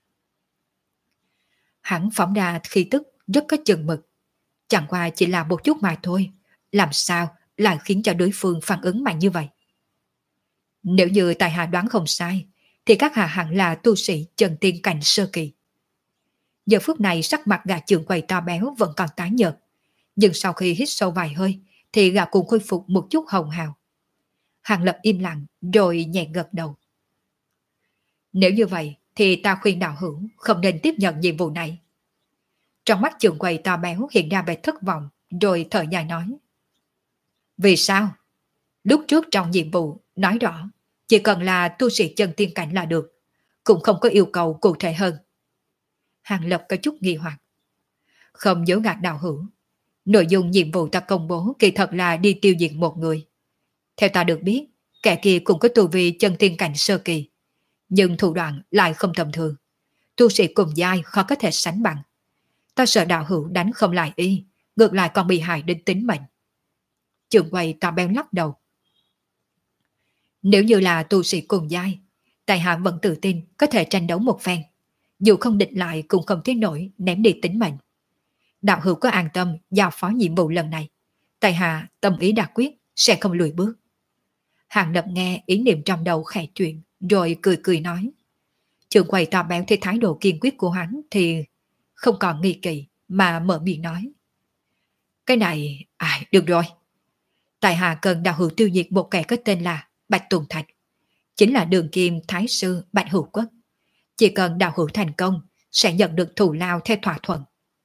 Hắn phóng ra khí tức rất có chừng mực, chẳng qua chỉ là một chút mà thôi, làm sao lại khiến cho đối phương phản ứng mạnh như vậy? Nếu như tại hạ đoán không sai, thì các hạ hẳn là tu sĩ chân tiên cảnh sơ kỳ. Giờ phút này sắc mặt gã trưởng quầy to béo vẫn còn tái nhợt, nhưng sau khi hít sâu vài hơi thì gã cũng khôi phục một chút hồng hào. Hàng Lập im lặng rồi nhẹ gật đầu. Nếu như vậy thì ta khuyên đạo hữu không nên tiếp nhận nhiệm vụ này. Trong mắt trưởng quầy to béo hiện ra vẻ thất vọng, rồi thở dài nói. Vì sao? Lúc trước trong nhiệm vụ nói rõ chỉ cần là tu sĩ chân tiên cảnh là được, cũng không có yêu cầu cụ thể hơn. Hàng Lập có chút nghi hoặc. Không dối gạt đạo hữu, nội dung nhiệm vụ ta công bố kỳ thật là đi tiêu diệt một người. Theo ta được biết, kẻ kia cũng có tu vi chân tiên cảnh sơ kỳ, nhưng thủ đoạn lại không tầm thường. Tu sĩ cùng giai khó có thể sánh bằng. Ta sợ đạo hữu đánh không lại y, ngược lại còn bị hại đến tính mệnh. Trưởng quầy to béo lắc đầu. Nếu như là tu sĩ cùng giai, tại hạ vẫn tự tin có thể tranh đấu một phen, dù không địch lại cũng không thế nổi ném đi tính mệnh. Đạo hữu có an tâm giao phó nhiệm vụ lần này, tại hạ tâm ý đã quyết sẽ không lùi bước. Hàng Lập nghe ý niệm trong đầu khẽ chuyển, rồi cười cười nói. Trưởng quầy to béo thấy thái độ kiên quyết của hắn thì không còn nghi kỵ mà mở miệng nói. Cái này, à được rồi. Tại hạ cần đạo hữu tiêu diệt một kẻ có tên là Bạch Tùng Thạch. chính là đường kim thái sư Bạch Hữu Quốc. Chỉ cần đạo hữu thành công, sẽ nhận được thù lao theo thỏa thuận.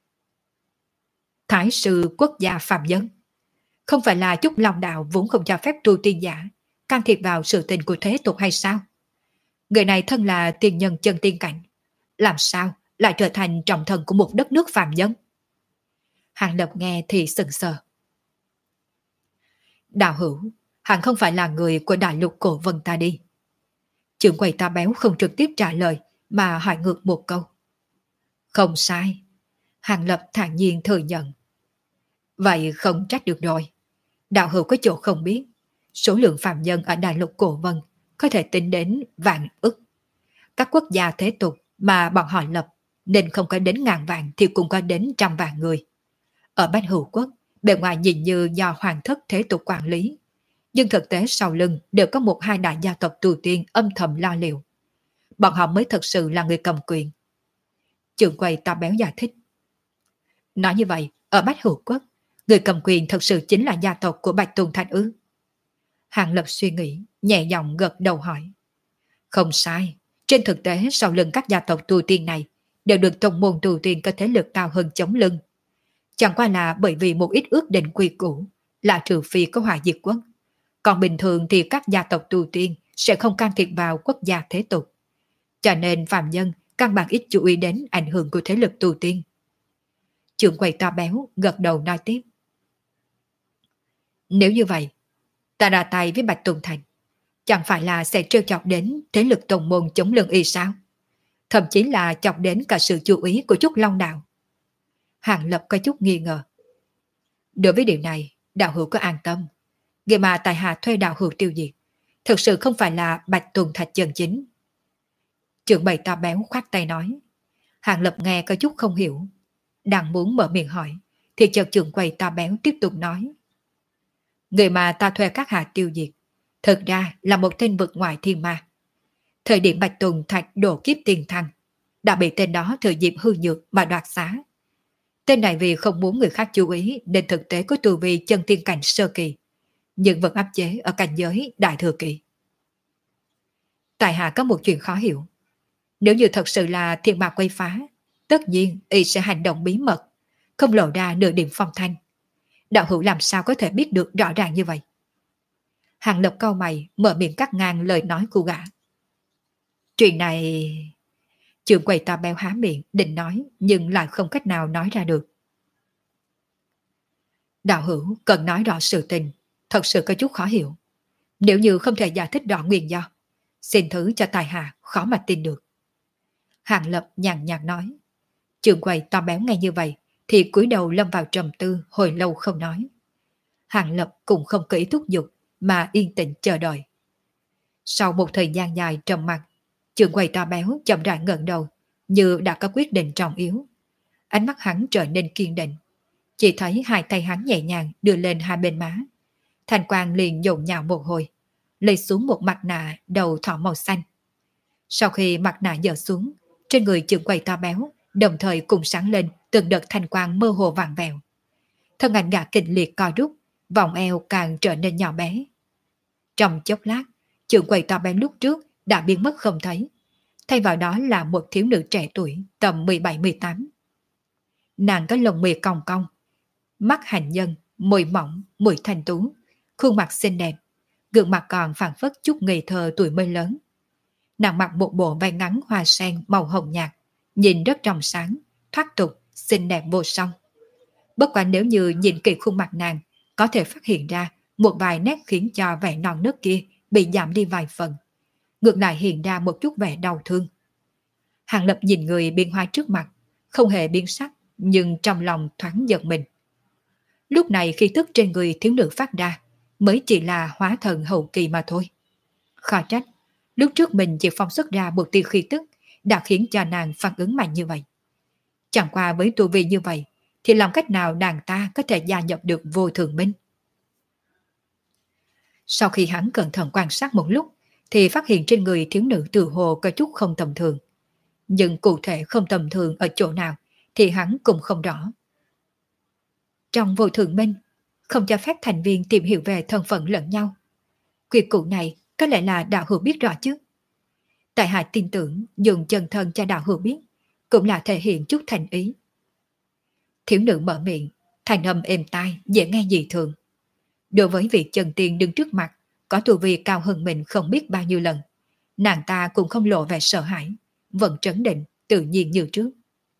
Thái sư quốc gia phạm nhân, không phải là Trúc Long đạo vốn không cho phép tu tiên giả can thiệp vào sự tình của thế tục hay sao? Người này thân là tiền nhân chân tiên cảnh, làm sao lại trở thành trọng thần của một đất nước phạm nhân? Hàng Lập nghe thì sững sờ. Đạo hữu, hắn không phải là người của đại lục cổ vân ta đi. Trưởng quầy ta béo không trực tiếp trả lời mà hỏi ngược một câu. Không sai. Hàng Lập thản nhiên thừa nhận. Vậy không trách được rồi. Đạo hữu có chỗ không biết, số lượng phạm nhân ở đại lục cổ vân có thể tính đến vạn ức. Các quốc gia thế tục mà bọn họ lập nên không có đến ngàn vạn thì cũng có đến trăm vạn người. Ở Bách Hữu Quốc, bề ngoài nhìn như do hoàng thất thế tục quản lý, nhưng thực tế sau lưng đều có một hai đại gia tộc tu tiên âm thầm lo liệu. Bọn họ mới thật sự là người cầm quyền. Trưởng quầy ta béo giải thích. Nói như vậy, ở Bách Hữu Quốc, người cầm quyền thật sự chính là gia tộc của Bạch Tùng Thanh ư? Hàng Lập suy nghĩ, nhẹ giọng gật đầu hỏi. Không sai, trên thực tế sau lưng các gia tộc tu tiên này đều được tông môn tu tiên có thế lực cao hơn chống lưng. Chẳng qua là bởi vì một ít ước định quy củ, là trừ phi có hỏa diệt quốc. Còn bình thường thì các gia tộc tu tiên sẽ không can thiệp vào quốc gia thế tục. Cho nên phàm nhân căn bản ít chú ý đến ảnh hưởng của thế lực tu tiên. Trưởng quầy to béo gật đầu nói tiếp. Nếu như vậy, ta ra tay với Bạch Tùng Thành, chẳng phải là sẽ trêu chọc đến thế lực tông môn chống lưng y sao? Thậm chí là chọc đến cả sự chú ý của Trúc Long đạo. Hàng Lập có chút nghi ngờ. Đối với điều này, đạo hữu có an tâm. Người mà tại hạ thuê đạo hữu tiêu diệt, thực sự không phải là Bạch Tùng Thạch chân chính. Trưởng bầy to béo khoát tay nói. Hàng Lập nghe có chút không hiểu. Đang muốn mở miệng hỏi, thì chợt trưởng quầy to béo tiếp tục nói. Người mà ta thuê các hạ tiêu diệt, thực ra là một tên vực ngoại thiên ma. Thời điểm Bạch Tùng Thạch đổ kiếp tiền thăng, đã bị tên đó thời dịp hư nhược mà đoạt xá. Tên này vì không muốn người khác chú ý nên thực tế có tu vi chân tiên cảnh sơ kỳ, nhưng vẫn áp chế ở cảnh giới đại thừa kỳ. Tại hạ có một chuyện khó hiểu. Nếu như thật sự là thiên ma quay phá, tất nhiên y sẽ hành động bí mật, không lộ ra nửa điểm phong thanh. Đạo hữu làm sao có thể biết được rõ ràng như vậy? Hàng Lập cau mày mở miệng cắt ngang lời nói của gã. Chuyện này... Trưởng quầy ta béo há miệng định nói nhưng lại không cách nào nói ra được. Đạo hữu cần nói rõ sự tình, thật sự có chút khó hiểu. Nếu như không thể giải thích rõ nguyên do, xin thứ cho tài hạ khó mà tin được. Hàng Lập nhàn nhạt nói. Trưởng quầy to béo nghe như vậy thì cúi đầu lâm vào trầm tư hồi lâu không nói. Hàng Lập cũng không kỹ thúc giục mà yên tĩnh chờ đợi. Sau một thời gian dài trầm mặc, trưởng quầy to béo chậm rãi ngẩng đầu như đã có quyết định trọng yếu. Ánh mắt hắn trở nên kiên định. Chỉ thấy hai tay hắn nhẹ nhàng đưa lên hai bên má. Thanh quang liền nhộn nhạo một hồi, lấy xuống một mặt nạ đầu thỏ màu xanh. Sau khi mặt nạ dỡ xuống, trên người trưởng quầy to béo đồng thời cùng sáng lên từng đợt thanh quang mơ hồ vàng vẹo. Thân ảnh gã kịch liệt co rút, vòng eo càng trở nên nhỏ bé. Trong chốc lát, trưởng quầy to béo lúc trước đã biến mất không thấy. Thay vào đó là một thiếu nữ trẻ tuổi tầm mười bảy mười tám. Nàng có lồng mì cong cong, mắt hành nhân, môi mỏng, mũi thanh tú, khuôn mặt xinh đẹp, gương mặt còn phảng phất chút ngây thơ tuổi mới lớn. Nàng mặc một bộ váy ngắn hoa sen màu hồng nhạt, nhìn rất trong sáng, thoát tục, xinh đẹp vô song. Bất quá nếu như nhìn kỹ khuôn mặt nàng, có thể phát hiện ra một vài nét khiến cho vẻ non nớt kia bị giảm đi vài phần. Ngược lại hiện ra một chút vẻ đau thương. Hàng Lập nhìn người biến hóa trước mặt, không hề biến sắc, nhưng trong lòng thoáng giận mình. Lúc này khí tức trên người thiếu nữ phát ra, mới chỉ là hóa thần hậu kỳ mà thôi. Khó trách, lúc trước mình chỉ phóng xuất ra một tia khí tức, đã khiến cho nàng phản ứng mạnh như vậy. Chẳng qua với tu vi như vậy, thì làm cách nào nàng ta có thể gia nhập được vô thường minh? Sau khi hắn cẩn thận quan sát một lúc, thì phát hiện trên người thiếu nữ tự hồ có chút không tầm thường. Nhưng cụ thể không tầm thường ở chỗ nào thì hắn cũng không rõ. Trong vô thường minh, không cho phép thành viên tìm hiểu về thân phận lẫn nhau. Quy củ này có lẽ là đạo hữu biết rõ chứ. Tại hạ tin tưởng dùng chân thân cho đạo hữu biết, cũng là thể hiện chút thành ý. Thiếu nữ mở miệng, thanh âm êm tai, dễ nghe dị thường. Đối với vị chân tiên đứng trước mặt, có tu vi cao hơn mình không biết bao nhiêu lần, nàng ta cũng không lộ vẻ sợ hãi, vẫn trấn định, tự nhiên như trước.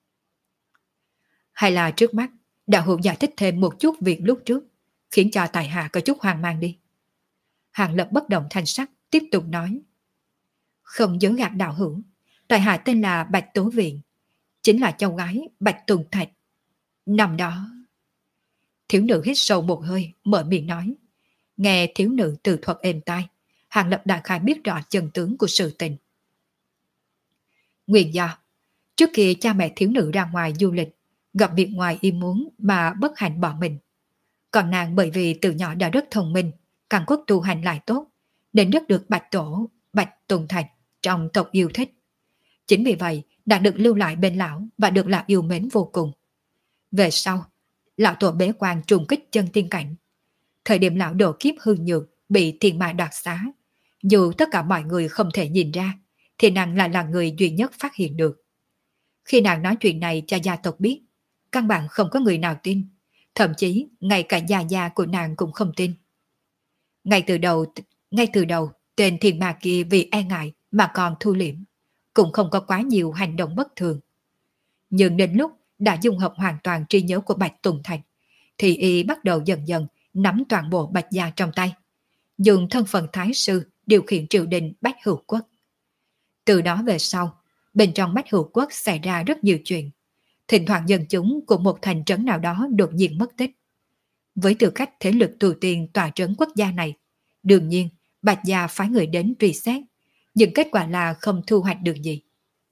Hay là trước mắt, đạo hữu giải thích thêm một chút việc lúc trước, khiến cho tại hạ có chút hoang mang đi. Hàng Lập bất động thanh sắc, tiếp tục nói. Không dối gạt đạo hữu, tại hạ tên là Bạch Tố Viện, chính là cháu gái Bạch Tùng Thạch. Năm đó... Thiếu nữ hít sâu một hơi, mở miệng nói. Nghe thiếu nữ từ thuật êm tai, Hàng Lập đại khái biết rõ chân tướng của sự tình. Nguyên do, trước kia cha mẹ thiếu nữ ra ngoài du lịch, gặp việc ngoài ý muốn mà bất hạnh bỏ mình. Còn nàng bởi vì từ nhỏ đã rất thông minh, căn cốt tu hành lại tốt, nên rất được Bạch Tổ, Bạch Tùng Thạch trong tộc yêu thích. Chính vì vậy, nàng được lưu lại bên lão và được lão yêu mến vô cùng. Về sau, lão tổ bế quan trùng kích chân tiên cảnh. Thời điểm lão độ kiếp hư nhược, bị thiên ma đoạt xá. Dù tất cả mọi người không thể nhìn ra, thì nàng lại là người duy nhất phát hiện được. Khi nàng nói chuyện này cho gia tộc biết, căn bản không có người nào tin. Thậm chí, ngay cả gia gia của nàng cũng không tin. Ngay từ đầu, ngay từ đầu, tên thiên ma kia vì e ngại mà còn thu liễm, cũng không có quá nhiều hành động bất thường. Nhưng đến lúc đã dung hợp hoàn toàn trí nhớ của Bạch Tùng Thạch, thì y bắt đầu dần dần nắm toàn bộ Bạch gia trong tay, dùng thân phận thái sư điều khiển triều đình Bách Hữu Quốc. Từ đó về sau, bên trong Bách Hữu Quốc xảy ra rất nhiều chuyện. Thỉnh thoảng dân chúng của một thành trấn nào đó đột nhiên mất tích. Với tư cách thế lực tù tiền tòa trấn quốc gia này, đương nhiên Bạch gia phái người đến truy xét, nhưng kết quả là không thu hoạch được gì.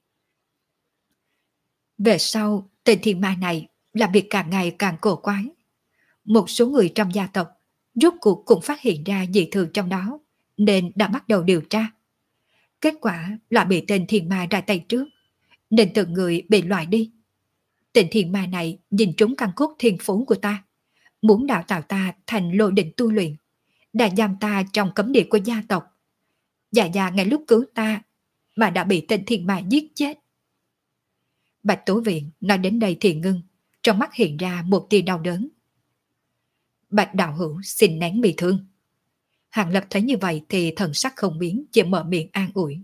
Về sau, tên thiên ma này làm việc càng ngày càng cổ quái. Một số người trong gia tộc rốt cuộc cũng phát hiện ra dị thường trong đó, nên đã bắt đầu điều tra. Kết quả là bị tên thiên ma ra tay trước, nên từng người bị loại đi. Tên thiên ma này nhìn trúng căn cốt thiên phú của ta, muốn đào tạo ta thành lô định tu luyện, đã giam ta trong cấm địa của gia tộc. Dạ dạ ngay lúc cứu ta mà đã bị tên thiên ma giết chết. Bạch Tố Viện nói đến đây thì ngưng, trong mắt hiện ra một tia đau đớn. Bạch đạo hữu xin nén bị thương. Hàng Lập thấy như vậy thì thần sắc không biến, chỉ mở miệng an ủi.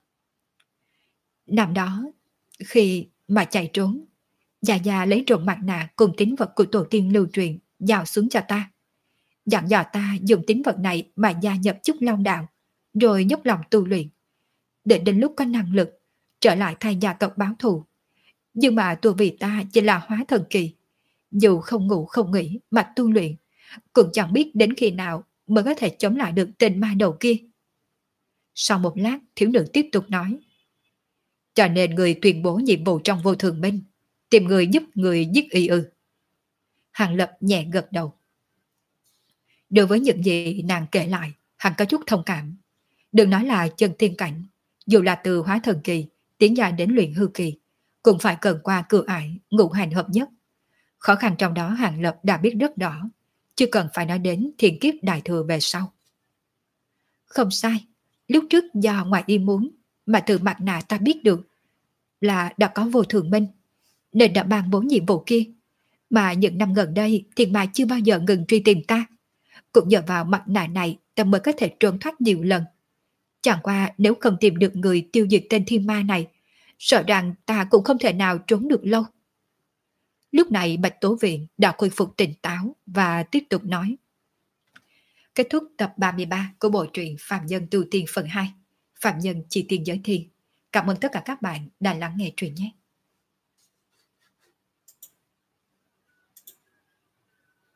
Năm đó, khi mà chạy trốn, Già Già lấy trộm mặt nạ cùng tín vật của tổ tiên lưu truyền giao xuống cho ta. Dặn dò ta dùng tín vật này mà gia nhập Trúc Long Đạo, rồi dốc lòng tu luyện. Để đến lúc có năng lực, trở lại thay gia tộc báo thù. Nhưng mà tu vì ta chỉ là hóa thần kỳ. Dù không ngủ không nghỉ mà tu luyện, cũng chẳng biết đến khi nào mới có thể chống lại được tên ma đầu kia. Sau một lát, thiếu nữ tiếp tục nói. Cho nên người tuyên bố nhiệm vụ trong vô thường minh, tìm người giúp người giết y ư. Hàng Lập nhẹ gật đầu. Đối với những gì nàng kể lại, hắn có chút thông cảm. Đừng nói là chân tiên cảnh, dù là từ hóa thần kỳ tiến ra đến luyện hư kỳ, cũng phải cần qua cửa ải ngũ hành hợp nhất. Khó khăn trong đó Hàng Lập đã biết rất rõ, chưa cần phải nói đến thiên kiếp đại thừa về sau. Không sai, lúc trước do ngoài ý muốn mà từ mặt nạ ta biết được là đã có vô thường minh, nên đã ban bố nhiệm vụ kia. Mà những năm gần đây thì mà chưa bao giờ ngừng truy tìm ta. Cũng nhờ vào mặt nạ này ta mới có thể trốn thoát nhiều lần. Chẳng qua nếu không tìm được người tiêu diệt tên thiên ma này, sợ rằng ta cũng không thể nào trốn được lâu. Lúc này Bạch Tố Viện đã khôi phục tỉnh táo và tiếp tục nói. Kết thúc tập ba mươi ba của bộ truyện Phạm Nhân Tu Tiên phần hai. Phạm Nhân Chi Tiên Giới Thiên. Cảm ơn tất cả các bạn đã lắng nghe truyện nhé.